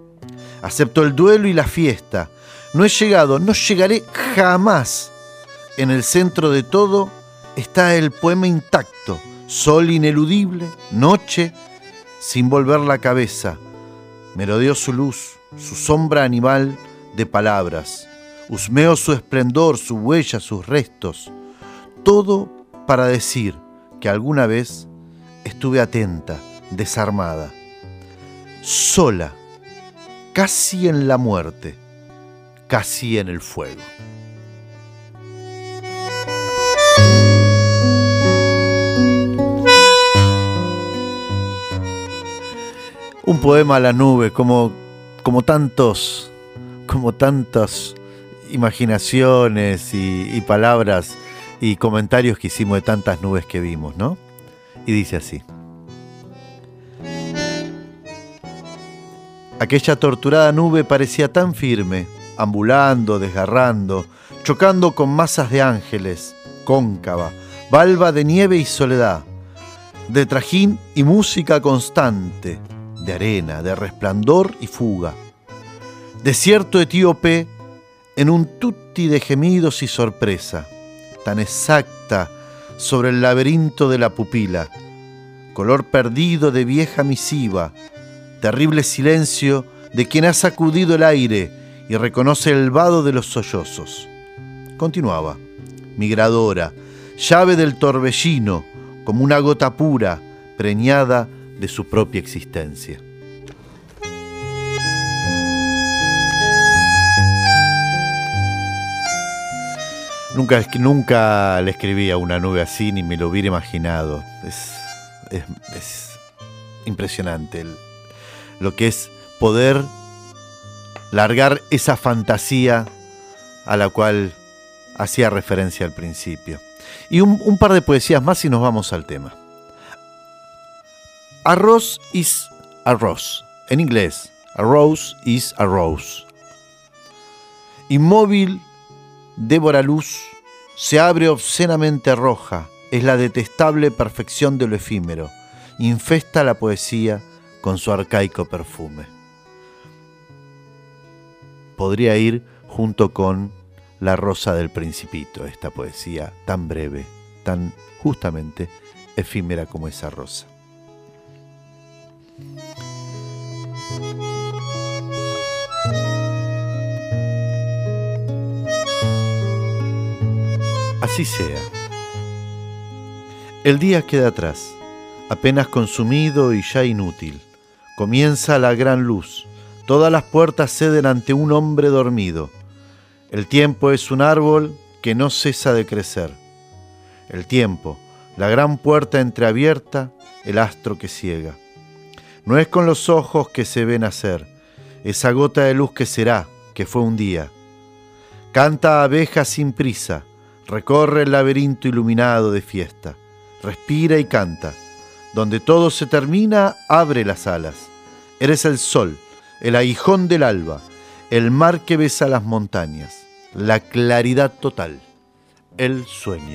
Acepto el duelo y la fiesta. No he llegado, no llegaré jamás en el centro de todo está el poema intacto, sol ineludible, noche, sin volver la cabeza. Merodeo su luz, su sombra animal de palabras. Husmeo su esplendor, su huella, sus restos. Todo para decir que alguna vez estuve atenta, desarmada, sola, casi en la muerte, casi en el fuego. Un poema a la nube, como, como tantos, como tantas imaginaciones y, y palabras y comentarios que hicimos de tantas nubes que vimos, ¿no? Y dice así: aquella torturada nube parecía tan firme, ambulando, desgarrando, chocando con masas de ángeles, cóncava, valva de nieve y soledad, de trajín y música constante, de arena, de resplandor y fuga. Desierto etíope en un tutti de gemidos y sorpresa, tan exacta sobre el laberinto de la pupila, color perdido de vieja misiva, terrible silencio de quien ha sacudido el aire y reconoce el vado de los sollozos. Continuaba: migradora, llave del torbellino, como una gota pura, preñada de su propia existencia. Nunca, nunca le escribí a una nube así, ni me lo hubiera imaginado. Es, es, es impresionante el, lo que es poder largar esa fantasía a la cual hacía referencia al principio. Y un, un par de poesías más y nos vamos al tema. A rose is a rose. En inglés, a rose is a rose. Inmóvil, Débora Luz se abre obscenamente roja. Es la detestable perfección de lo efímero. Infesta la poesía con su arcaico perfume. Podría ir junto con La rosa del Principito, esta poesía tan breve, tan justamente efímera como esa rosa. Así sea. El día queda atrás, apenas consumido y ya inútil. Comienza la gran luz. Todas las puertas ceden ante un hombre dormido. El tiempo es un árbol que no cesa de crecer. El tiempo, la gran puerta entreabierta, el astro que ciega. No es con los ojos que se ve nacer, esa gota de luz que será, que fue un día. Canta abeja sin prisa, recorre el laberinto iluminado de fiesta. Respira y canta. Donde todo se termina, abre las alas. Eres el sol, el aguijón del alba, el mar que besa las montañas, la claridad total, el sueño.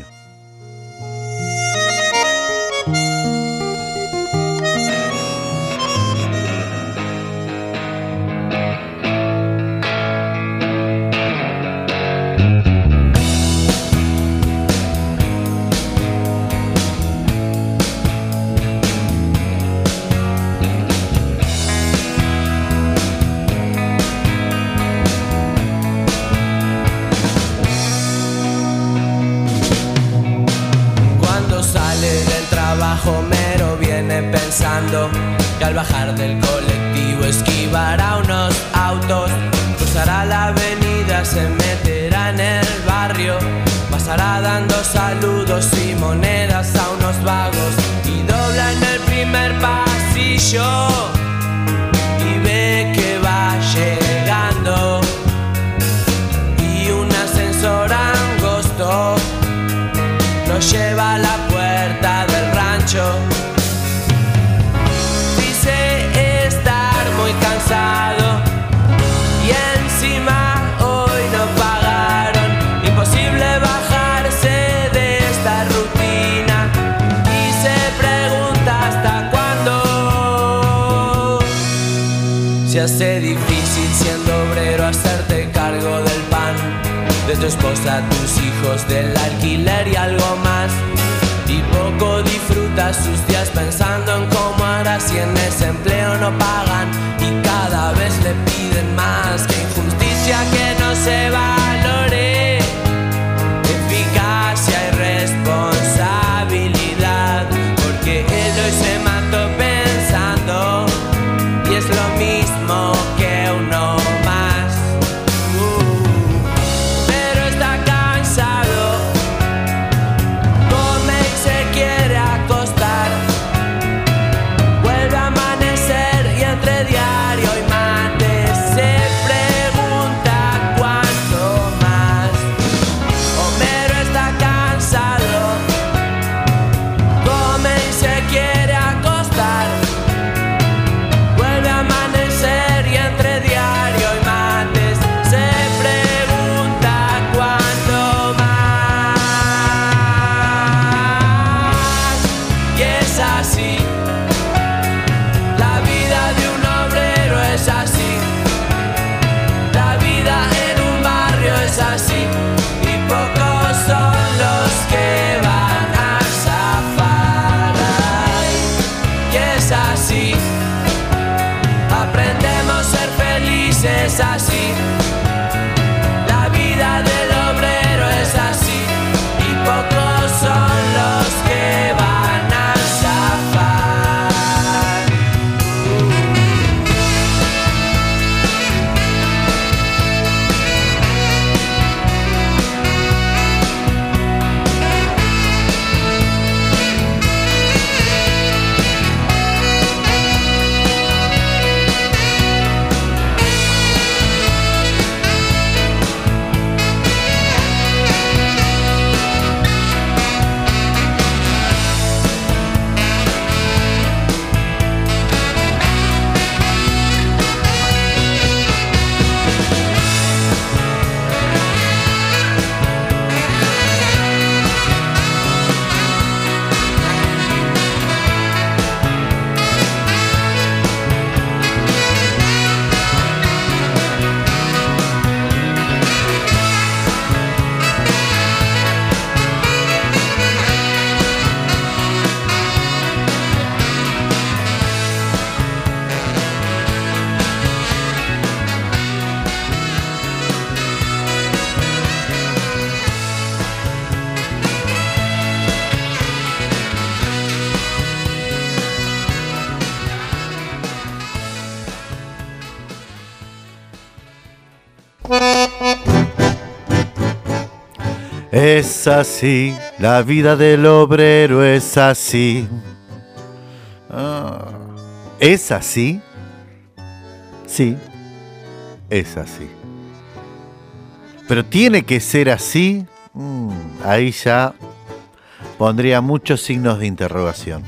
Homero viene pensando que al bajar del colectivo esquivará unos autos, cruzará la avenida, se meterá en el barrio, pasará dando saludos y monedas a unos vagos y dobla en el primer pasillo y ve que va llegando y un ascensor angosto lo lleva a la puerta del rancho. Dice estar muy cansado y encima hoy no pagaron. Imposible bajarse de esta rutina y se pregunta hasta cuándo. Se hace difícil siendo obrero hacerte cargo del pan de tu esposa, tus hijos, del alquiler y algo más. Y poco disfrutas sus días pensando en cómo harás si en ese empleo no pagan y cada vez le piden más. Qué injusticia que no se valore eficacia y responsabilidad, porque él hoy se mató pensando y es lo mismo que uno más. Uh, pero está cansado, come y se quiere acostar, vuelve a amanecer y entre diario y mate se pregunta cuánto más. Homero está cansado, come y se quiere acostar, vuelve a amanecer y entre diario y mates se pregunta cuánto más. Y es así, la vida de un obrero es así, la vida en un barrio es así, y pocos son los que van a zafar. Ay, y es así, aprendemos a ser felices así, la vida del obrero es así, y pocos son los que van a zafar. Es así, la vida del obrero es así. Ah, ¿es así? Sí, es así. Pero tiene que ser así. Mm, ahí ya pondría muchos signos de interrogación.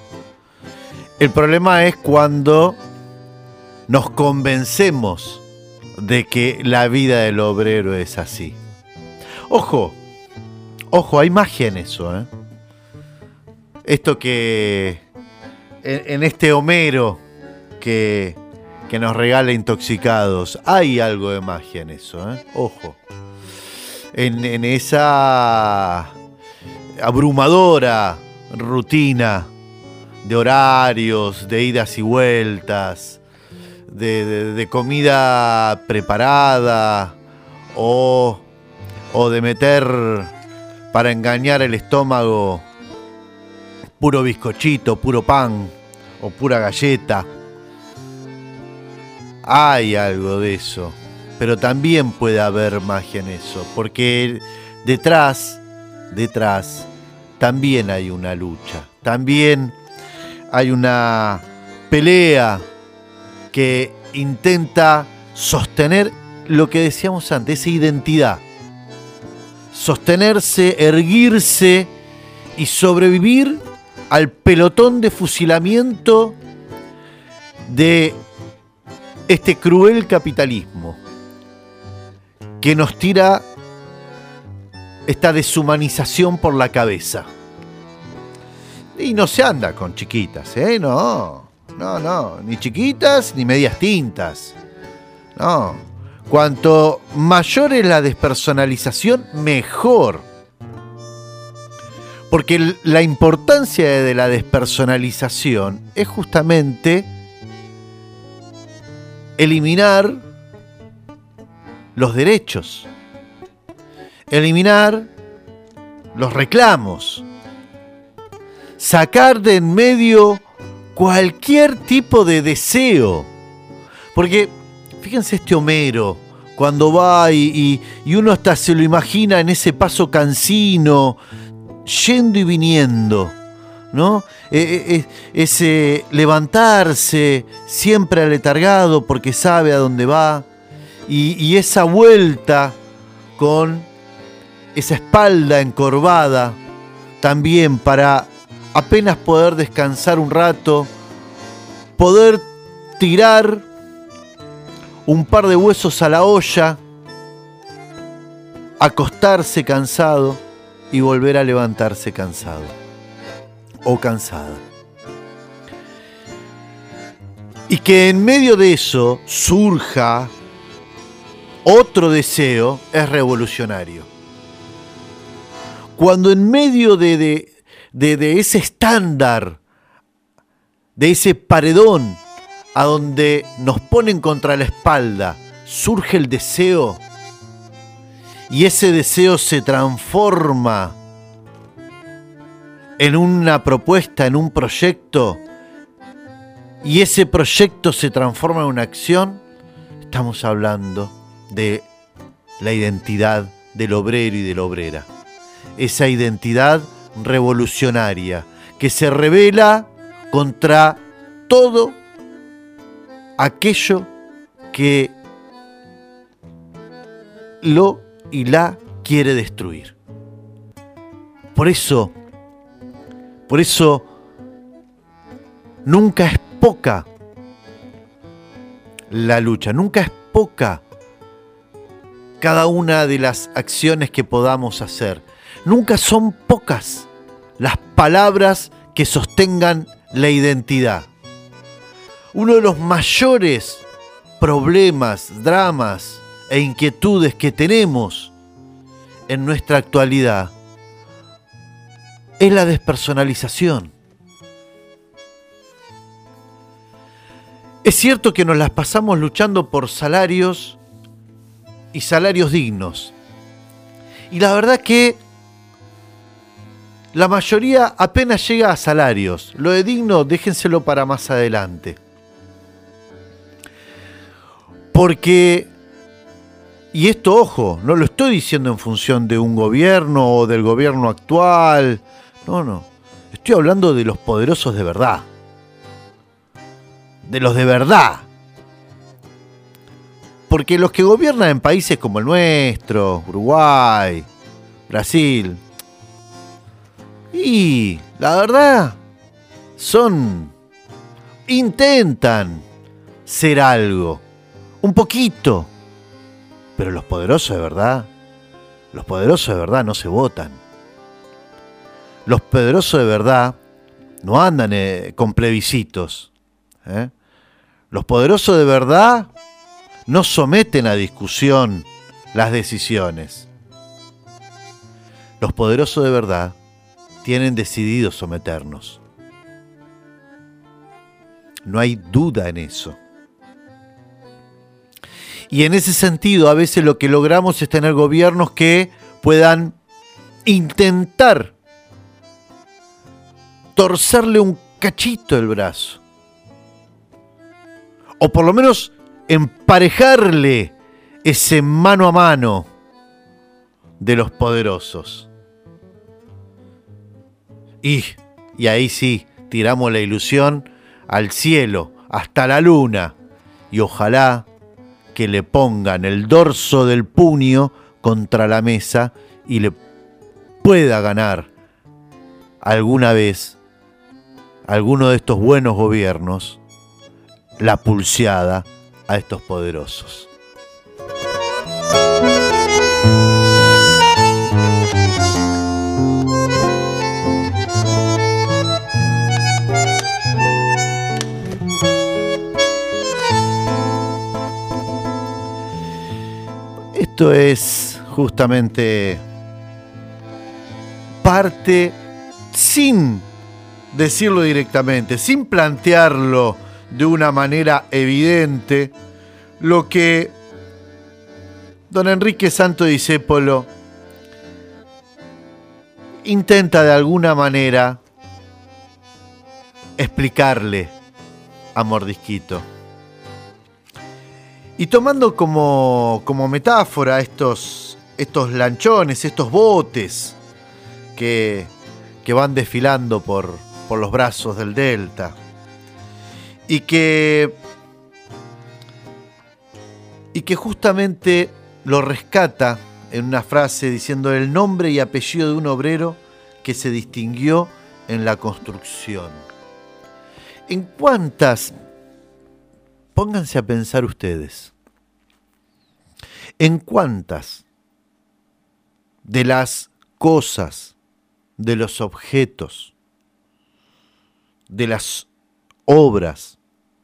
El problema es cuando nos convencemos de que la vida del obrero es así. Ojo, ojo, hay magia en eso, ¿eh? Esto que en, en este Homero que, que nos regala Intoxicados, hay algo de magia en eso, ¿eh? Ojo. En, en esa abrumadora rutina de horarios, de idas y vueltas, de, de, de comida preparada o, o de meter para engañar el estómago puro bizcochito, puro pan o pura galleta. Hay algo de eso, pero también puede haber magia en eso, porque detrás, detrás, también hay una lucha, también hay una pelea que intenta sostener lo que decíamos antes, esa identidad, sostenerse, erguirse y sobrevivir al pelotón de fusilamiento de este cruel capitalismo que nos tira esta deshumanización por la cabeza. Y no se anda con chiquitas, ¿eh? No, no, no, ni chiquitas ni medias tintas. No, Cuanto mayor es la despersonalización, mejor. Porque la importancia de la despersonalización es justamente eliminar los derechos, eliminar los reclamos, sacar de en medio cualquier tipo de deseo. Porque fíjense este Homero, cuando va y, y, y uno hasta se lo imagina en ese paso cansino, yendo y viniendo, ¿no? Eh, eh, ese levantarse siempre aletargado porque sabe a dónde va, y, y esa vuelta con esa espalda encorvada también para apenas poder descansar un rato, poder tirar un par de huesos a la olla, acostarse cansado y volver a levantarse cansado o cansada. Y que en medio de eso surja otro deseo es revolucionario. Cuando en medio de, de, de, de ese estándar, de ese paredón a donde nos ponen contra la espalda, surge el deseo, y ese deseo se transforma en una propuesta, en un proyecto, y ese proyecto se transforma en una acción, estamos hablando de la identidad del obrero y de la obrera. Esa identidad revolucionaria que se revela contra todo aquello que lo y la quiere destruir. Por eso, por eso, nunca es poca la lucha, nunca es poca cada una de las acciones que podamos hacer. Nunca son pocas las palabras que sostengan la identidad. Uno de los mayores problemas, dramas e inquietudes que tenemos en nuestra actualidad es la despersonalización. Es cierto que nos las pasamos luchando por salarios y salarios dignos. Y la verdad que la mayoría apenas llega a salarios. Lo de digno, déjenselo para más adelante. Porque, y esto, ojo, no lo estoy diciendo en función de un gobierno o del gobierno actual. No, no. Estoy hablando de los poderosos de verdad. De los de verdad. Porque los que gobiernan en países como el nuestro, Uruguay, Brasil, y la verdad, son, intentan ser algo, un poquito. Pero los poderosos de verdad, los poderosos de verdad no se votan. Los poderosos de verdad no andan eh, con plebiscitos. ¿eh? Los poderosos de verdad no someten a discusión las decisiones. Los poderosos de verdad tienen decidido someternos. No hay duda en eso. Y en ese sentido, a veces lo que logramos es tener gobiernos que puedan intentar torcerle un cachito el brazo. O por lo menos emparejarle ese mano a mano de los poderosos. Y, y ahí sí, tiramos la ilusión al cielo, hasta la luna. Y ojalá que le pongan el dorso del puño contra la mesa y le pueda ganar alguna vez alguno de estos buenos gobiernos la pulseada a estos poderosos. esto es justamente parte, sin decirlo directamente, sin plantearlo de una manera evidente, lo que don Enrique Santo Discépolo intenta de alguna manera explicarle a Mordisquito. Y tomando como, como metáfora estos, estos lanchones, estos botes que, que van desfilando por, por los brazos del delta, y que, y que justamente lo rescata en una frase diciendo el nombre y apellido de un obrero que se distinguió en la construcción. ¿En cuántas, pónganse a pensar ustedes, en cuántas de las cosas, de los objetos, de las obras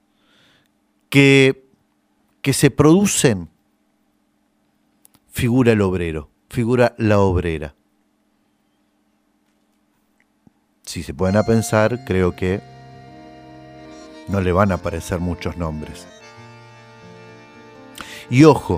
que, que se producen, figura el obrero, figura la obrera? Si se pueden a pensar, creo que no le van a aparecer muchos nombres. Y ojo,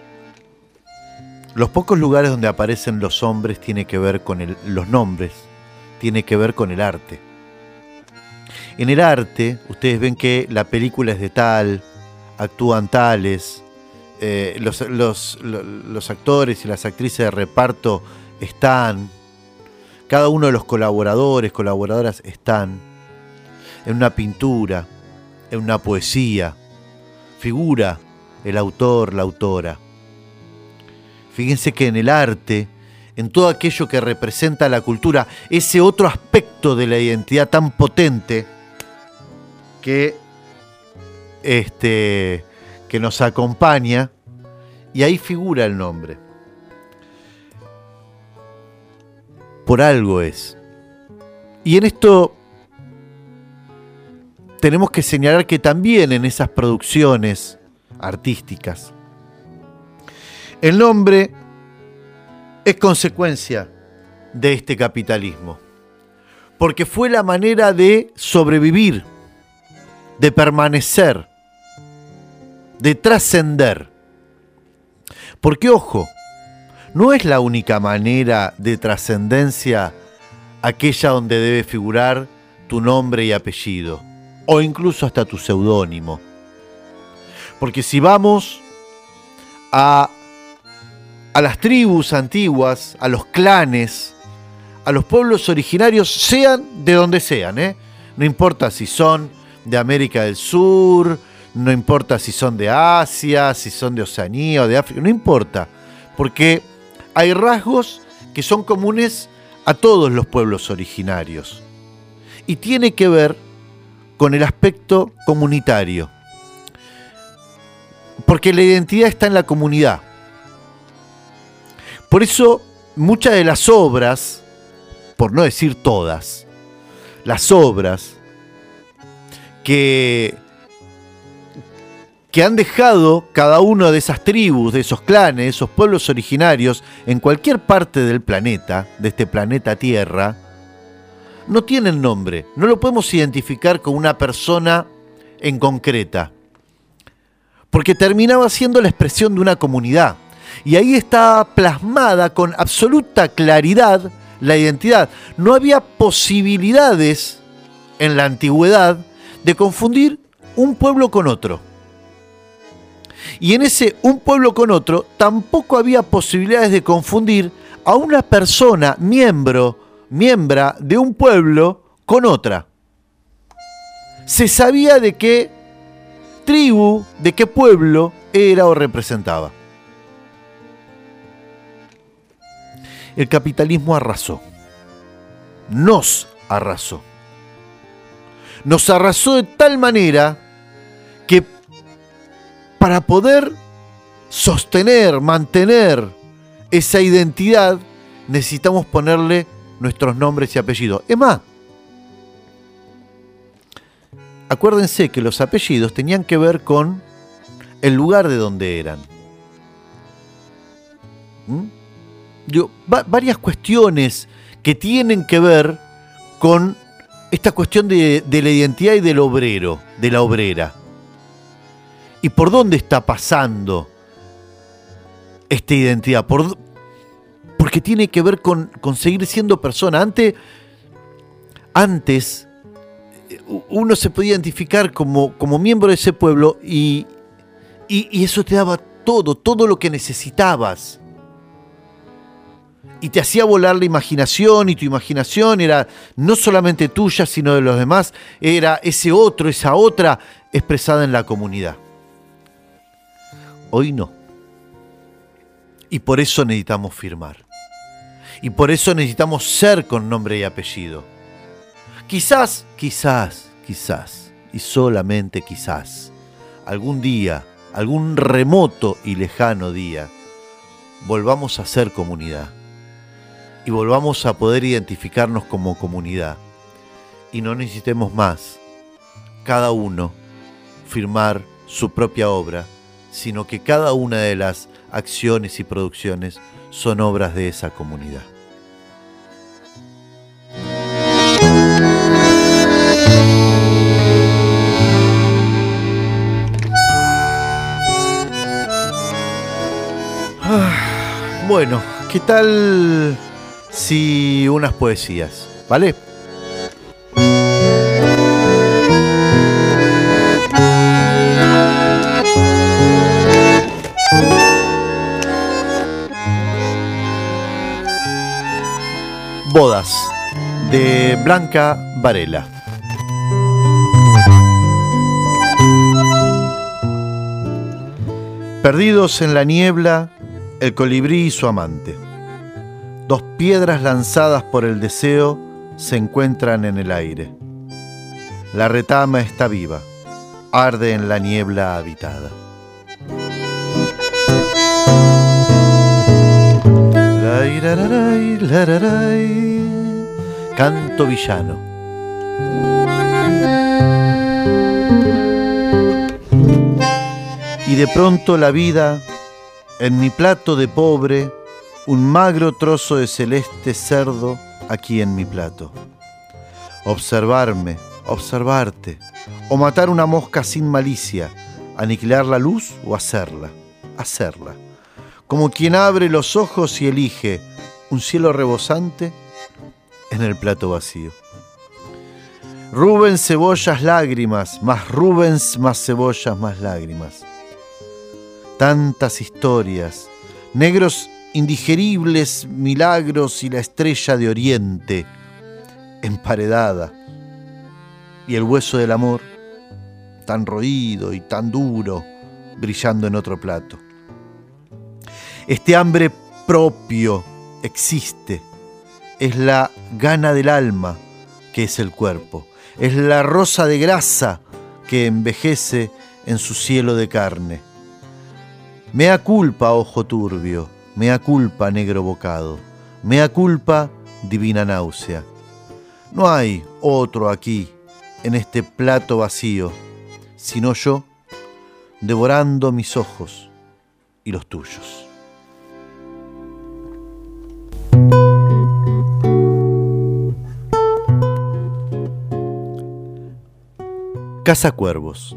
los pocos lugares donde aparecen los hombres tiene que ver con el, los nombres, tiene que ver con el arte. En el arte, ustedes ven que la película es de tal, actúan tales, eh, los, los, los, los actores y las actrices de reparto están, cada uno de los colaboradores, colaboradoras están. En una pintura, en una poesía, figura el autor, la autora. Fíjense que en el arte, en todo aquello que representa la cultura, ese otro aspecto de la identidad tan potente que, este, que nos acompaña, y ahí figura el nombre. Por algo es. Y en esto tenemos que señalar que también en esas producciones artísticas, el nombre es consecuencia de este capitalismo, porque fue la manera de sobrevivir, de permanecer, de trascender. Porque, ojo, no es la única manera de trascendencia aquella donde debe figurar tu nombre y apellido, o incluso hasta tu seudónimo. Porque si vamos a, a las tribus antiguas, a los clanes, a los pueblos originarios, sean de donde sean, ¿eh? No importa si son de América del Sur, no importa si son de Asia, si son de Oceanía o de África, no importa, porque hay rasgos que son comunes a todos los pueblos originarios. Y tiene que ver con el aspecto comunitario. Porque la identidad está en la comunidad. Por eso muchas de las obras, por no decir todas, las obras que, que han dejado cada una de esas tribus, de esos clanes, esos pueblos originarios, en cualquier parte del planeta, de este planeta Tierra, no tienen nombre. No lo podemos identificar con una persona en concreta, porque terminaba siendo la expresión de una comunidad. Y ahí está plasmada con absoluta claridad la identidad. No había posibilidades en la antigüedad de confundir un pueblo con otro. Y en ese un pueblo con otro tampoco había posibilidades de confundir a una persona, miembro, miembra de un pueblo con otra. Se sabía de qué tribu, de qué pueblo era o representaba. El capitalismo arrasó. Nos arrasó. Nos arrasó de tal manera que para poder sostener, mantener esa identidad, necesitamos ponerle nuestros nombres y apellidos. Es más, acuérdense que los apellidos tenían que ver con el lugar de donde eran. ¿Mm? Digo, va, varias cuestiones que tienen que ver con esta cuestión de, de la identidad y del obrero, de la obrera. ¿Y por dónde está pasando esta identidad? Por, porque tiene que ver con, con seguir siendo persona. Antes, antes uno se podía identificar como, como miembro de ese pueblo y, y, y eso te daba todo, todo lo que necesitabas. Y te hacía volar la imaginación, y tu imaginación era no solamente tuya, sino de los demás. Era ese otro, esa otra expresada en la comunidad. Hoy no. Y por eso necesitamos firmar. Y por eso necesitamos ser con nombre y apellido. Quizás, quizás, quizás, y solamente quizás, algún día, algún remoto y lejano día, volvamos a ser comunidad. Y volvamos a poder identificarnos como comunidad. Y no necesitemos más, cada uno, firmar su propia obra, sino que cada una de las acciones y producciones son obras de esa comunidad. Ah, bueno, ¿qué tal si unas poesías, ¿vale? Bodas, de Blanca Varela. Perdidos en la niebla, el colibrí y su amante. Dos piedras lanzadas por el deseo se encuentran en el aire. La retama está viva, arde en la niebla habitada. Lairararay, lararay, canto villano. Y de pronto la vida, en mi plato de pobre, un magro trozo de celeste cerdo aquí en mi plato. Observarme, observarte, o matar una mosca sin malicia, aniquilar la luz o hacerla, hacerla. Como quien abre los ojos y elige un cielo rebosante en el plato vacío. Rubens, cebollas, lágrimas, más Rubens, más cebollas, más lágrimas. Tantas historias, negros indigeribles milagros y la estrella de oriente emparedada. Y el hueso del amor, tan roído y tan duro, brillando en otro plato. Este hambre propio existe, es la gana del alma que es el cuerpo, es la rosa de grasa que envejece en su cielo de carne. Mea culpa, ojo turbio, mea culpa, negro bocado, mea culpa, divina náusea. No hay otro aquí, en este plato vacío, sino yo, devorando mis ojos y los tuyos. Cazacuervos.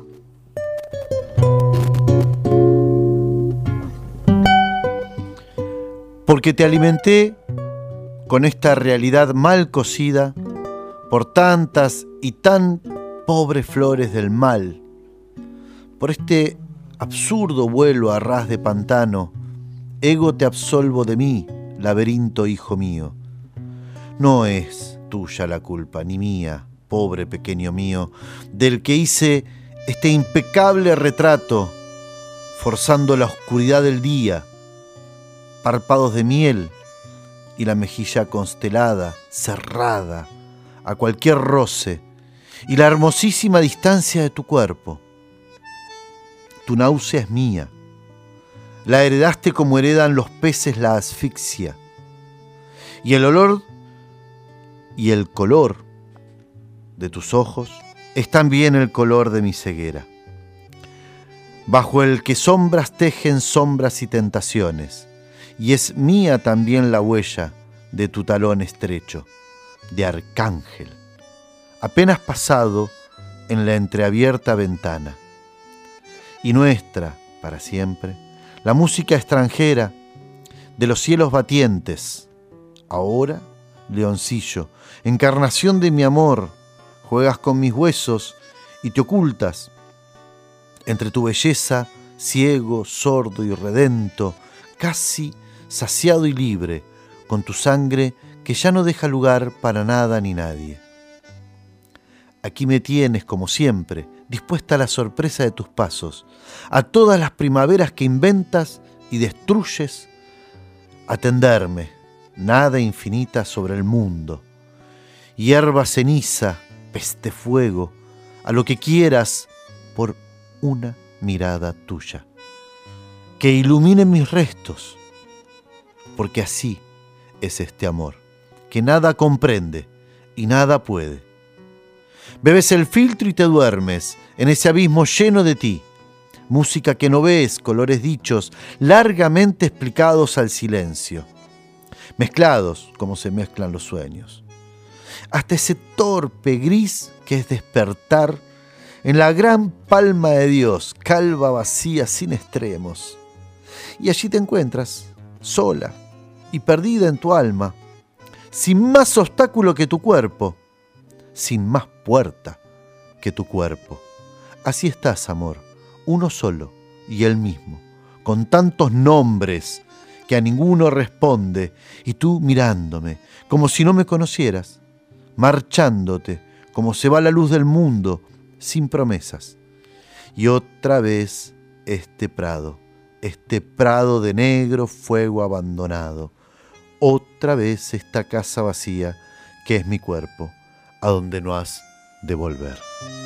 Porque te alimenté con esta realidad mal cocida por tantas y tan pobres flores del mal, por este absurdo vuelo a ras de pantano, ego te absolvo de mí, laberinto hijo mío. No es tuya la culpa, ni mía, pobre pequeño mío, del que hice este impecable retrato, forzando la oscuridad del día, párpados de miel y la mejilla constelada, cerrada a cualquier roce, y la hermosísima distancia de tu cuerpo. Tu náusea es mía, la heredaste como heredan los peces la asfixia, y el olor y el color de tus ojos es también el color de mi ceguera, bajo el que sombras tejen sombras y tentaciones, y es mía también la huella de tu talón estrecho, de arcángel, apenas pasado en la entreabierta ventana. Y nuestra, para siempre, la música extranjera de los cielos batientes. Ahora, leoncillo, encarnación de mi amor, juegas con mis huesos y te ocultas entre tu belleza, ciego, sordo y redento, casi saciado y libre, con tu sangre que ya no deja lugar para nada ni nadie. Aquí me tienes, como siempre, dispuesta a la sorpresa de tus pasos, a todas las primaveras que inventas y destruyes, a tenderme, nada infinita sobre el mundo, hierba ceniza, peste fuego, a lo que quieras por una mirada tuya, que ilumine mis restos, porque así es este amor, que nada comprende y nada puede. Bebes el filtro y te duermes en ese abismo lleno de ti, música que no ves, colores dichos, largamente explicados al silencio, mezclados como se mezclan los sueños, hasta ese torpe gris que es despertar en la gran palma de Dios, calva vacía sin extremos. Y allí te encuentras, sola y perdida en tu alma, sin más obstáculo que tu cuerpo, sin más puerta que tu cuerpo. Así estás, amor, uno solo y el mismo, con tantos nombres que a ninguno responde, y tú mirándome como si no me conocieras, marchándote como se va la luz del mundo, sin promesas. Y otra vez este prado, este prado de negro fuego abandonado, otra vez esta casa vacía que es mi cuerpo, a donde no has de volver.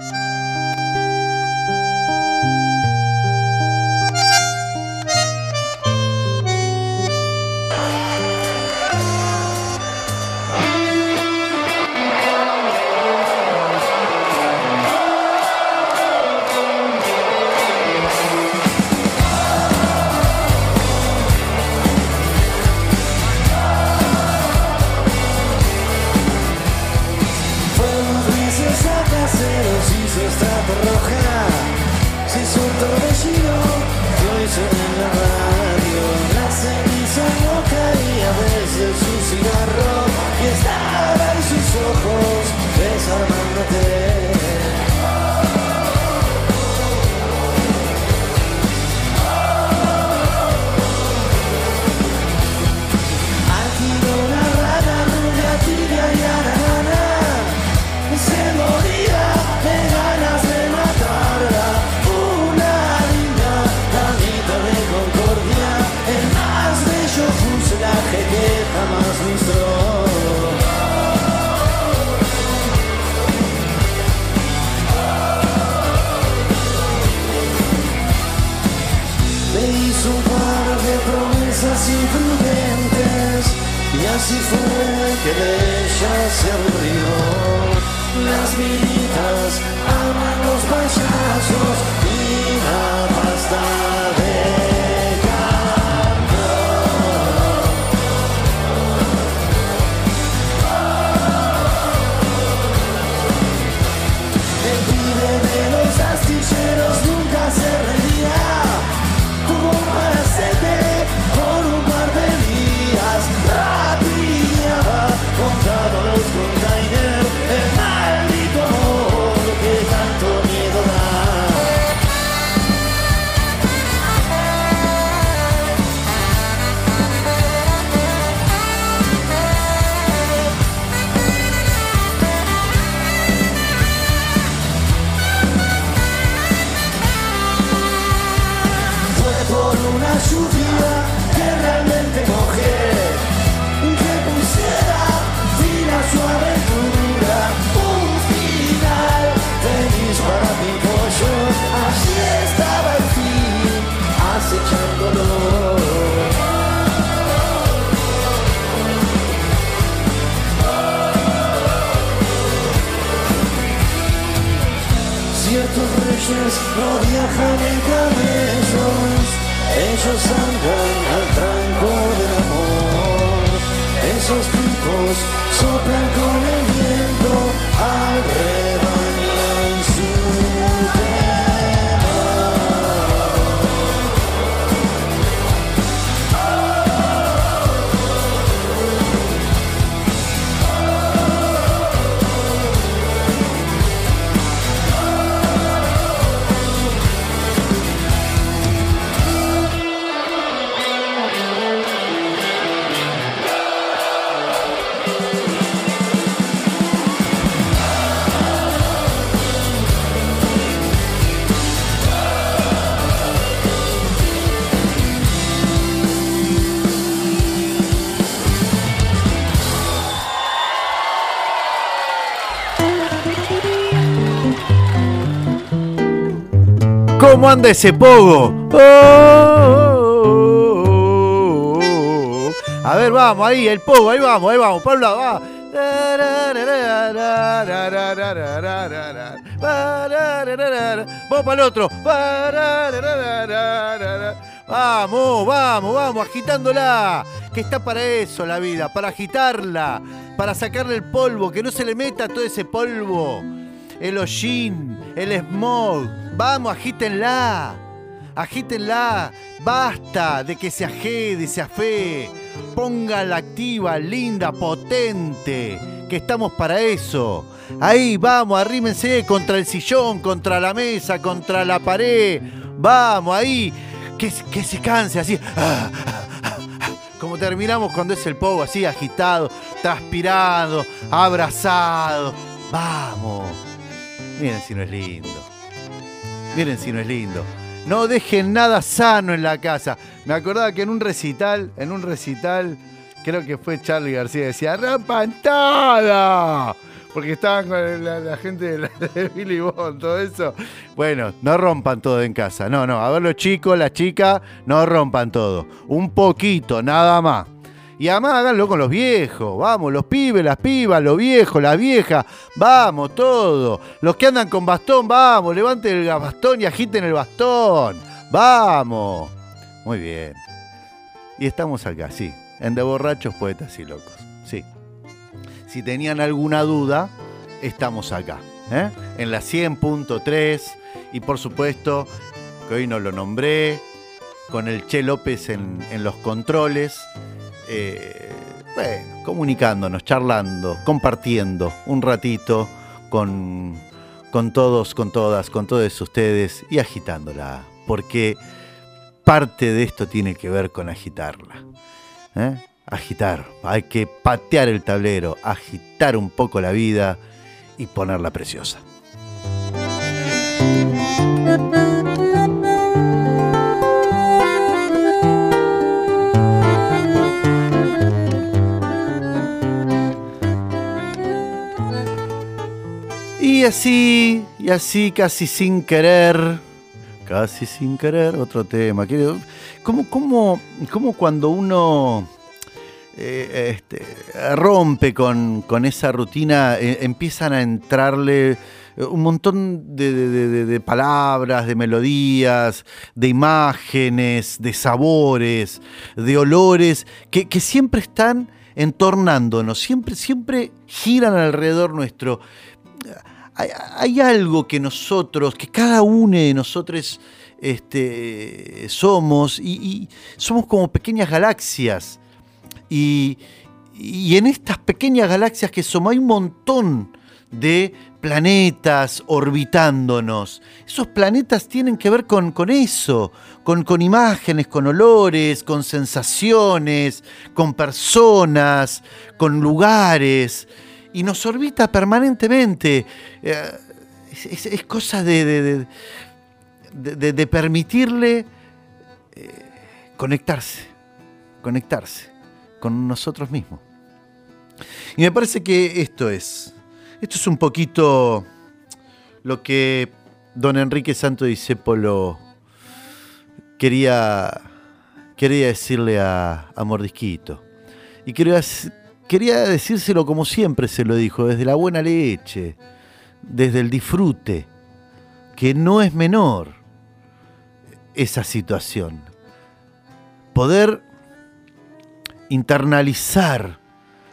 Así fue que de ella se aburrió. Las minitas aman los payasos y la pasta de canto. El pibe de los astilleros nunca se rendía. Tuvo un paracete por un par de días. Contado los containers, el maldito amor que tanto miedo da. Fue por una lluvia que realmente mojé, que pusiera su aventura, un final feliz para mi pollo. Allí estaba el fin, acechándolo. Ciertos reyes no viajan en camellos, ellos andan al tranco de esos tipos soplan con el viento al rebaño en su ¿Cómo anda ese pogo? Oh, oh, oh, oh. A ver, vamos, ahí, el pogo, ahí vamos, ahí vamos, para un lado, va. Vamos para el otro. Vamos, vamos, vamos, agitándola. Que está para eso la vida, para agitarla, para sacarle el polvo, que no se le meta todo ese polvo. El hollín, el smog. Vamos, agítenla. Agítenla. Basta de que se ajede, se afee. Pónganla activa, linda, potente. Que estamos para eso. Ahí, vamos, arrímense contra el sillón, contra la mesa, contra la pared. Vamos, ahí. Que, que se canse así. Como terminamos cuando es el pogo, así agitado, transpirado, abrazado. Vamos. Miren si no es lindo. Miren si no es lindo. No dejen nada sano en la casa. Me acordaba que en un recital, en un recital, creo que fue Charly García, decía, ¡rompan todo! Porque estaban con la, la gente de, la, de Billy Bond, todo eso. Bueno, no rompan todo en casa. No, no. A ver los chicos, las chicas, no rompan todo. Un poquito, nada más. Y además háganlo con los viejos, vamos, los pibes, las pibas, los viejos, las viejas, vamos, todo. Los que andan con bastón, vamos, levanten el bastón y agiten el bastón, vamos. Muy bien. Y estamos acá, sí, en De Borrachos, Poetas y Locos, sí. Si tenían alguna duda, estamos acá, ¿eh? En la cien punto tres y por supuesto, que hoy no lo nombré, con el Che López en, en los controles. Eh, bueno, comunicándonos, charlando, compartiendo un ratito con, con todos, con todas, con todos ustedes y agitándola, porque parte de esto tiene que ver con agitarla. ¿Eh? Agitar, hay que patear el tablero, agitar un poco la vida y ponerla preciosa. Y así, y así, casi sin querer, casi sin querer, otro tema. ¿Cómo, cómo, cómo cuando uno eh, este, rompe con, con esa rutina, eh, empiezan a entrarle un montón de, de, de, de palabras, de melodías, de imágenes, de sabores, de olores, que, que siempre están entornándonos, siempre, siempre giran alrededor nuestro. Hay, hay algo que nosotros, que cada uno de nosotros este, somos, y, y somos como pequeñas galaxias. Y, y en estas pequeñas galaxias que somos, hay un montón de planetas orbitándonos. Esos planetas tienen que ver con, con eso, con, con imágenes, con olores, con sensaciones, con personas, con lugares. Y nos orbita permanentemente. Eh, es, es, es cosa de, de, de, de, de permitirle eh, conectarse, conectarse con nosotros mismos. Y me parece que esto es, esto es un poquito lo que don Enrique Santo Discépolo quería, quería decirle a, a Mordisquito. Y quería Quería decírselo como siempre se lo dijo, desde la buena leche, desde el disfrute, que no es menor esa situación. Poder internalizar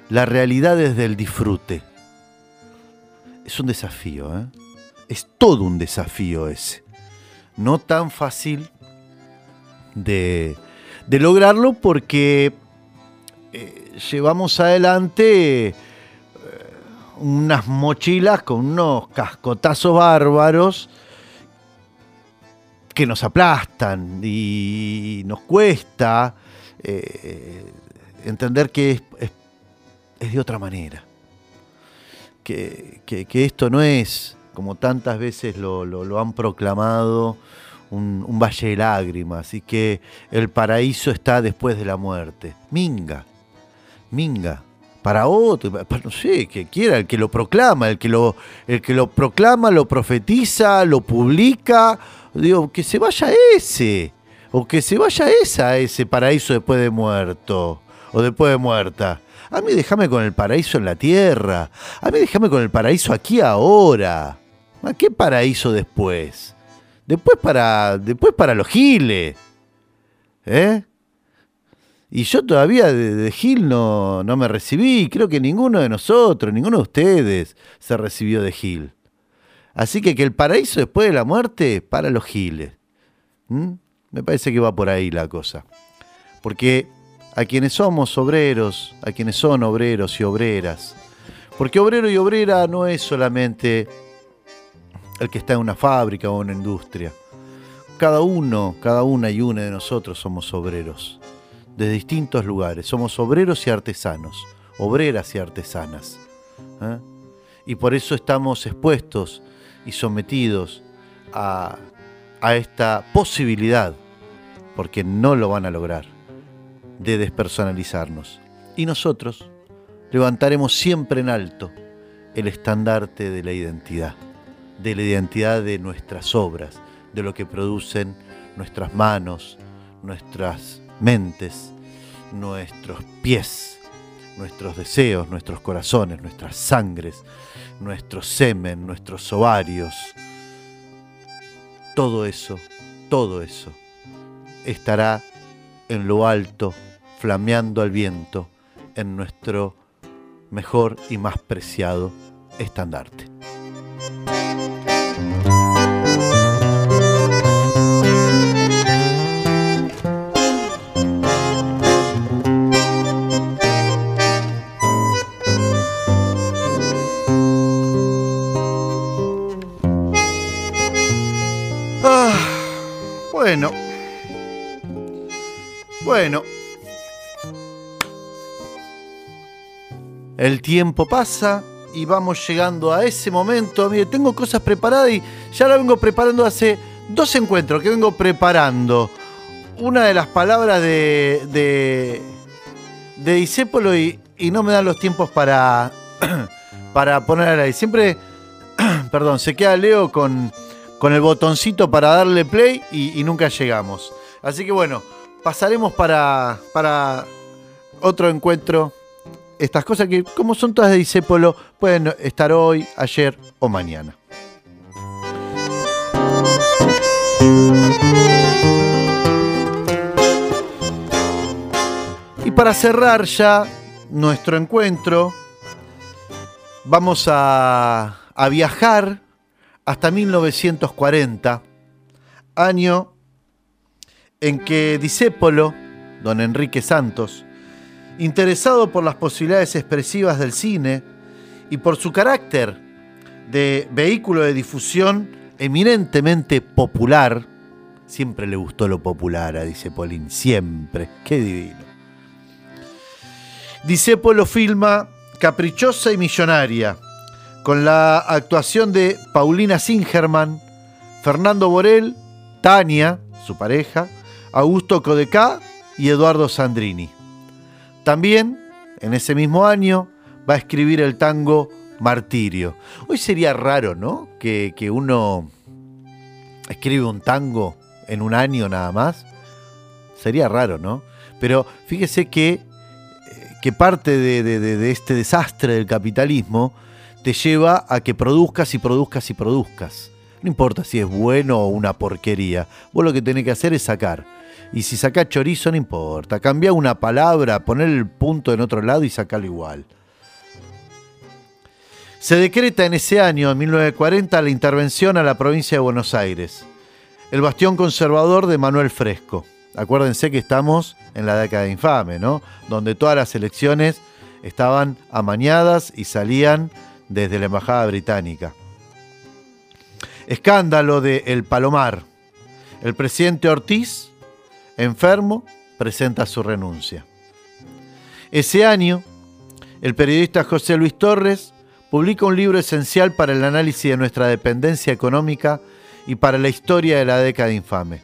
la realidad desde el disfrute. Es un desafío, ¿eh? Es todo un desafío ese. No tan fácil de, de lograrlo porque eh, llevamos adelante eh, unas mochilas con unos cascotazos bárbaros que nos aplastan y nos cuesta eh, entender que es, es, es de otra manera. Que, que, que esto no es, como tantas veces lo, lo, lo han proclamado, un, un valle de lágrimas y que el paraíso está después de la muerte. Minga, minga, para otro, para, no sé, que quiera, el que lo proclama, el que lo, el que lo proclama, lo profetiza, lo publica, digo, que se vaya ese, o que se vaya esa, ese paraíso después de muerto, o después de muerta. A mí déjame con el paraíso en la tierra. A mí déjame con el paraíso aquí ahora. ¿A qué paraíso después? Después para, después para los giles. ¿Eh? Y yo todavía de, de gil no, no me recibí. Creo que ninguno de nosotros, ninguno de ustedes se recibió de gil. Así que que el paraíso después de la muerte para los giles. ¿Mm? Me parece que va por ahí la cosa. Porque a quienes somos obreros, a quienes son obreros y obreras. Porque obrero y obrera no es solamente el que está en una fábrica o en una industria. Cada uno, cada una y una de nosotros somos obreros, de distintos lugares. Somos obreros y artesanos, obreras y artesanas. ¿Eh? Y por eso estamos expuestos y sometidos a, a esta posibilidad, porque no lo van a lograr, de despersonalizarnos. Y nosotros levantaremos siempre en alto el estandarte de la identidad, de la identidad de nuestras obras, de lo que producen nuestras manos, nuestras mentes, nuestros pies, nuestros deseos, nuestros corazones, nuestras sangres, nuestro semen, nuestros ovarios. Todo eso, todo eso estará en lo alto, flameando al viento, en nuestro mejor y más preciado estandarte. Ah, bueno. Bueno, el tiempo pasa y vamos llegando a ese momento. Mire, tengo cosas preparadas y ya la vengo preparando hace dos encuentros que vengo preparando. Una de las palabras de, de, de Discépolo y, y no me dan los tiempos para, para ponerla ahí. Siempre, perdón, se queda Leo con, con el botoncito para darle play y, y nunca llegamos. Así que bueno, pasaremos para, para otro encuentro. Estas cosas que, como son todas de Discépolo, pueden estar hoy, ayer o mañana. Y para cerrar ya nuestro encuentro, vamos a, a viajar hasta mil novecientos cuarenta, año en que Discépolo, don Enrique Santos, interesado por las posibilidades expresivas del cine y por su carácter de vehículo de difusión eminentemente popular, siempre le gustó lo popular a Discépolín, siempre, qué divino. Discépolo filma Caprichosa y Millonaria, con la actuación de Paulina Singerman, Fernando Borel, Tania, su pareja, Augusto Codecá y Eduardo Sandrini. También, en ese mismo año, va a escribir el tango Martirio. Hoy sería raro, ¿no? Que, que uno escribe un tango en un año nada más. Sería raro, ¿no? Pero fíjese que, que parte de, de, de este desastre del capitalismo te lleva a que produzcas y produzcas y produzcas. No importa si es bueno o una porquería. Vos lo que tenés que hacer es sacar. Y si sacás chorizo, no importa. Cambiá una palabra, poner el punto en otro lado y sacalo igual. Se decreta en ese año, en mil novecientos cuarenta, la intervención a la provincia de Buenos Aires, el bastión conservador de Manuel Fresco. Acuérdense que estamos en la década infame, ¿no? Donde todas las elecciones estaban amañadas y salían desde la embajada británica. Escándalo de El Palomar. El presidente Ortiz, enfermo, presenta su renuncia. Ese año, el periodista José Luis Torres publica un libro esencial para el análisis de nuestra dependencia económica y para la historia de la década infame.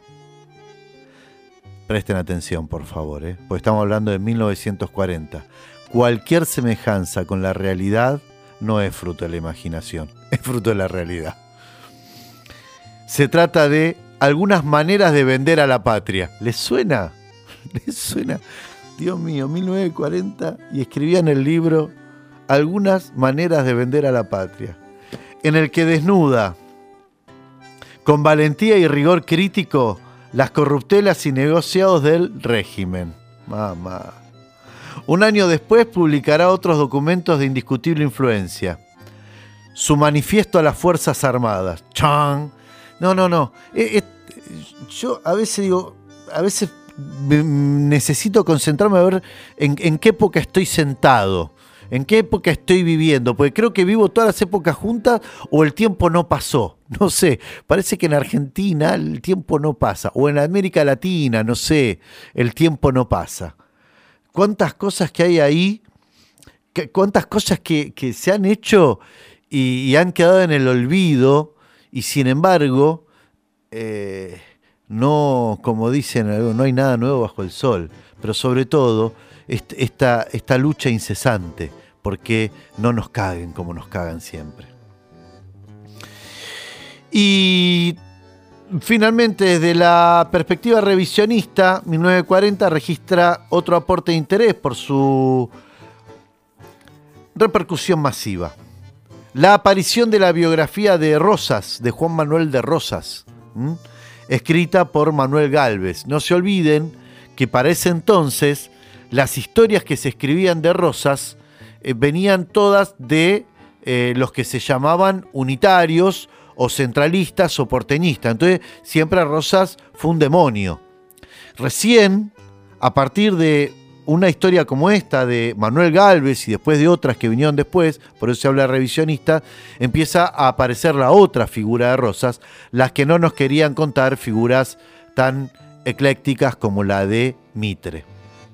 Presten atención, por favor, ¿eh? Porque estamos hablando de mil novecientos cuarenta. Cualquier semejanza con la realidad no es fruto de la imaginación, es fruto de la realidad. Se trata de algunas maneras de vender a la patria. ¿Les suena? ¿Les suena? Dios mío, mil novecientos cuarenta, y escribía en el libro algunas maneras de vender a la patria, en el que desnuda con valentía y rigor crítico las corruptelas y negociados del régimen. Mamá. Un año después publicará otros documentos de indiscutible influencia. Su manifiesto a las Fuerzas Armadas. ¡Chan! No, no, no. Eh, eh, yo a veces digo, a veces necesito concentrarme a ver en, en qué época estoy sentado, en qué época estoy viviendo, porque creo que vivo todas las épocas juntas o el tiempo no pasó. No sé, parece que en Argentina el tiempo no pasa, o en América Latina, no sé, el tiempo no pasa. Cuántas cosas que hay ahí, que, cuántas cosas que, que se han hecho y, y han quedado en el olvido, y sin embargo, eh, no, como dicen, no hay nada nuevo bajo el sol, pero sobre todo esta, esta lucha incesante, porque no nos caguen como nos cagan siempre. Y finalmente, desde la perspectiva revisionista, mil novecientos cuarenta registra otro aporte de interés por su repercusión masiva. La aparición de la biografía de Rosas, de Juan Manuel de Rosas, ¿m? escrita por Manuel Gálvez. No se olviden que para ese entonces las historias que se escribían de Rosas eh, venían todas de eh, los que se llamaban unitarios o centralistas o porteñistas. Entonces siempre Rosas fue un demonio. Recién, a partir de una historia como esta de Manuel Gálvez y después de otras que vinieron después, por eso se habla de revisionista, empieza a aparecer la otra figura de Rosas, las que no nos querían contar, figuras tan eclécticas como la de Mitre.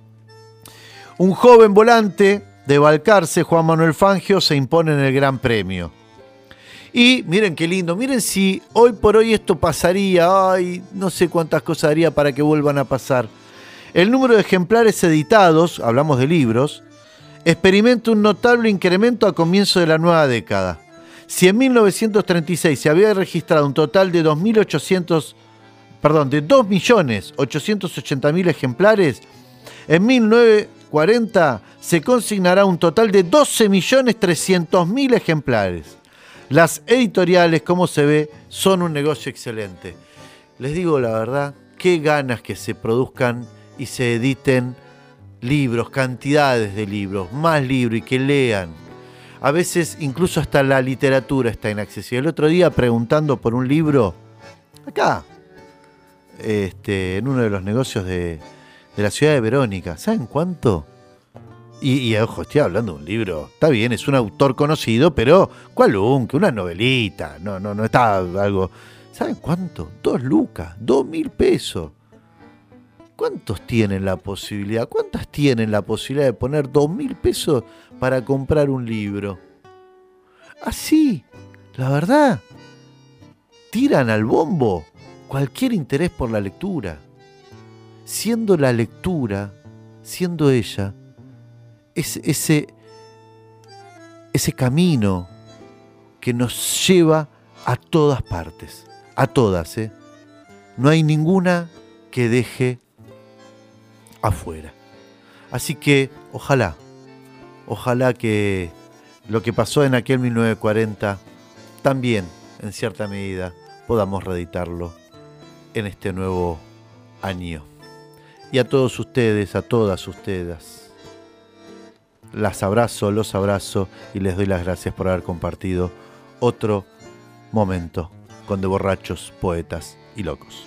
Un joven volante de Balcarce, Juan Manuel Fangio, se impone en el Gran Premio. Y miren qué lindo, miren si hoy por hoy esto pasaría, ay, no sé cuántas cosas haría para que vuelvan a pasar. El número de ejemplares editados, hablamos de libros, experimenta un notable incremento a comienzo de la nueva década. Si en mil novecientos treinta y seis se había registrado un total de dos mil ochocientos, perdón, de dos millones ochocientos ochenta mil ejemplares, en mil novecientos cuarenta se consignará un total de doce millones trescientos mil ejemplares. Las editoriales, como se ve, son un negocio excelente. Les digo la verdad, qué ganas que se produzcan y se editen libros, cantidades de libros, más libros y que lean. A veces incluso hasta la literatura está inaccesible. El otro día preguntando por un libro, acá, este, en uno de los negocios de, de la ciudad de Verónica, ¿saben cuánto? Y, y ojo, estoy hablando de un libro, está bien, es un autor conocido, pero ¿cuál un? Que una novelita, no, no, no está algo. ¿Saben cuánto? Dos lucas, dos mil pesos. ¿Cuántos tienen la posibilidad? ¿Cuántas tienen la posibilidad de poner dos mil pesos para comprar un libro? Así, la verdad, tiran al bombo cualquier interés por la lectura. Siendo la lectura, siendo ella, es ese, ese camino que nos lleva a todas partes, a todas, ¿eh? No hay ninguna que deje afuera. Así que ojalá, ojalá que lo que pasó en aquel mil novecientos cuarenta también, en cierta medida, podamos reeditarlo en este nuevo año. Y a todos ustedes, a todas ustedes, las abrazo, los abrazo y les doy las gracias por haber compartido otro momento con De Borrachos, Poetas y Locos.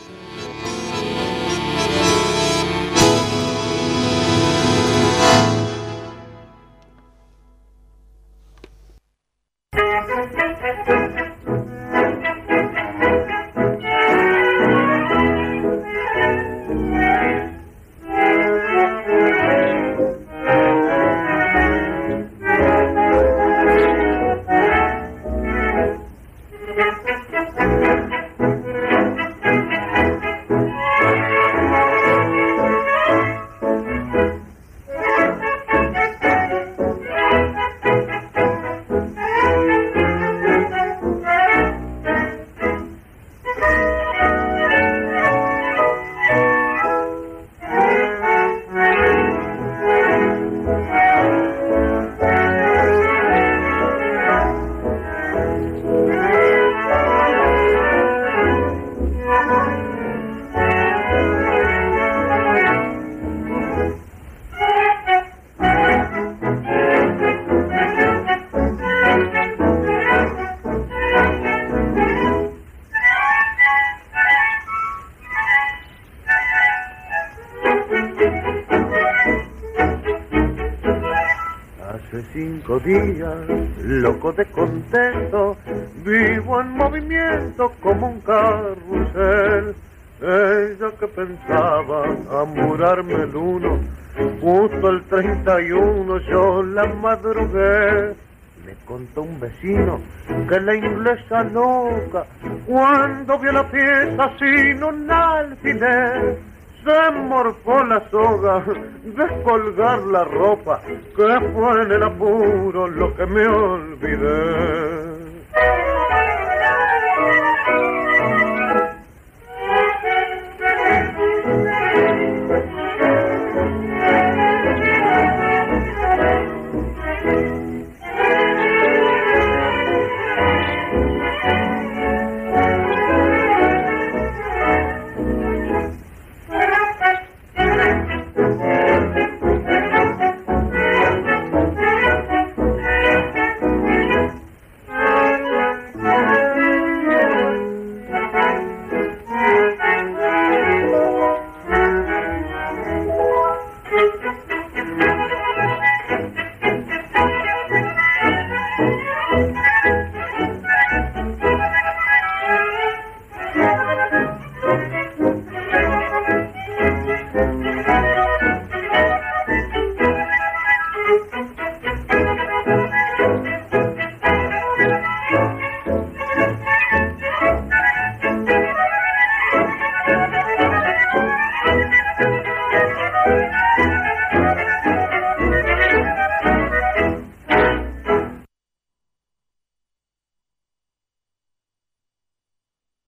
Cinco días, loco de contento, vivo en movimiento como un carrusel. Ella que pensaba amurarme el uno, justo el treinta y uno yo la madrugué. Me contó un vecino que la inglesa loca, cuando vio la pieza sin un alfiler, se morfó la soga de colgar la ropa, que fue en el apuro lo que me olvidé.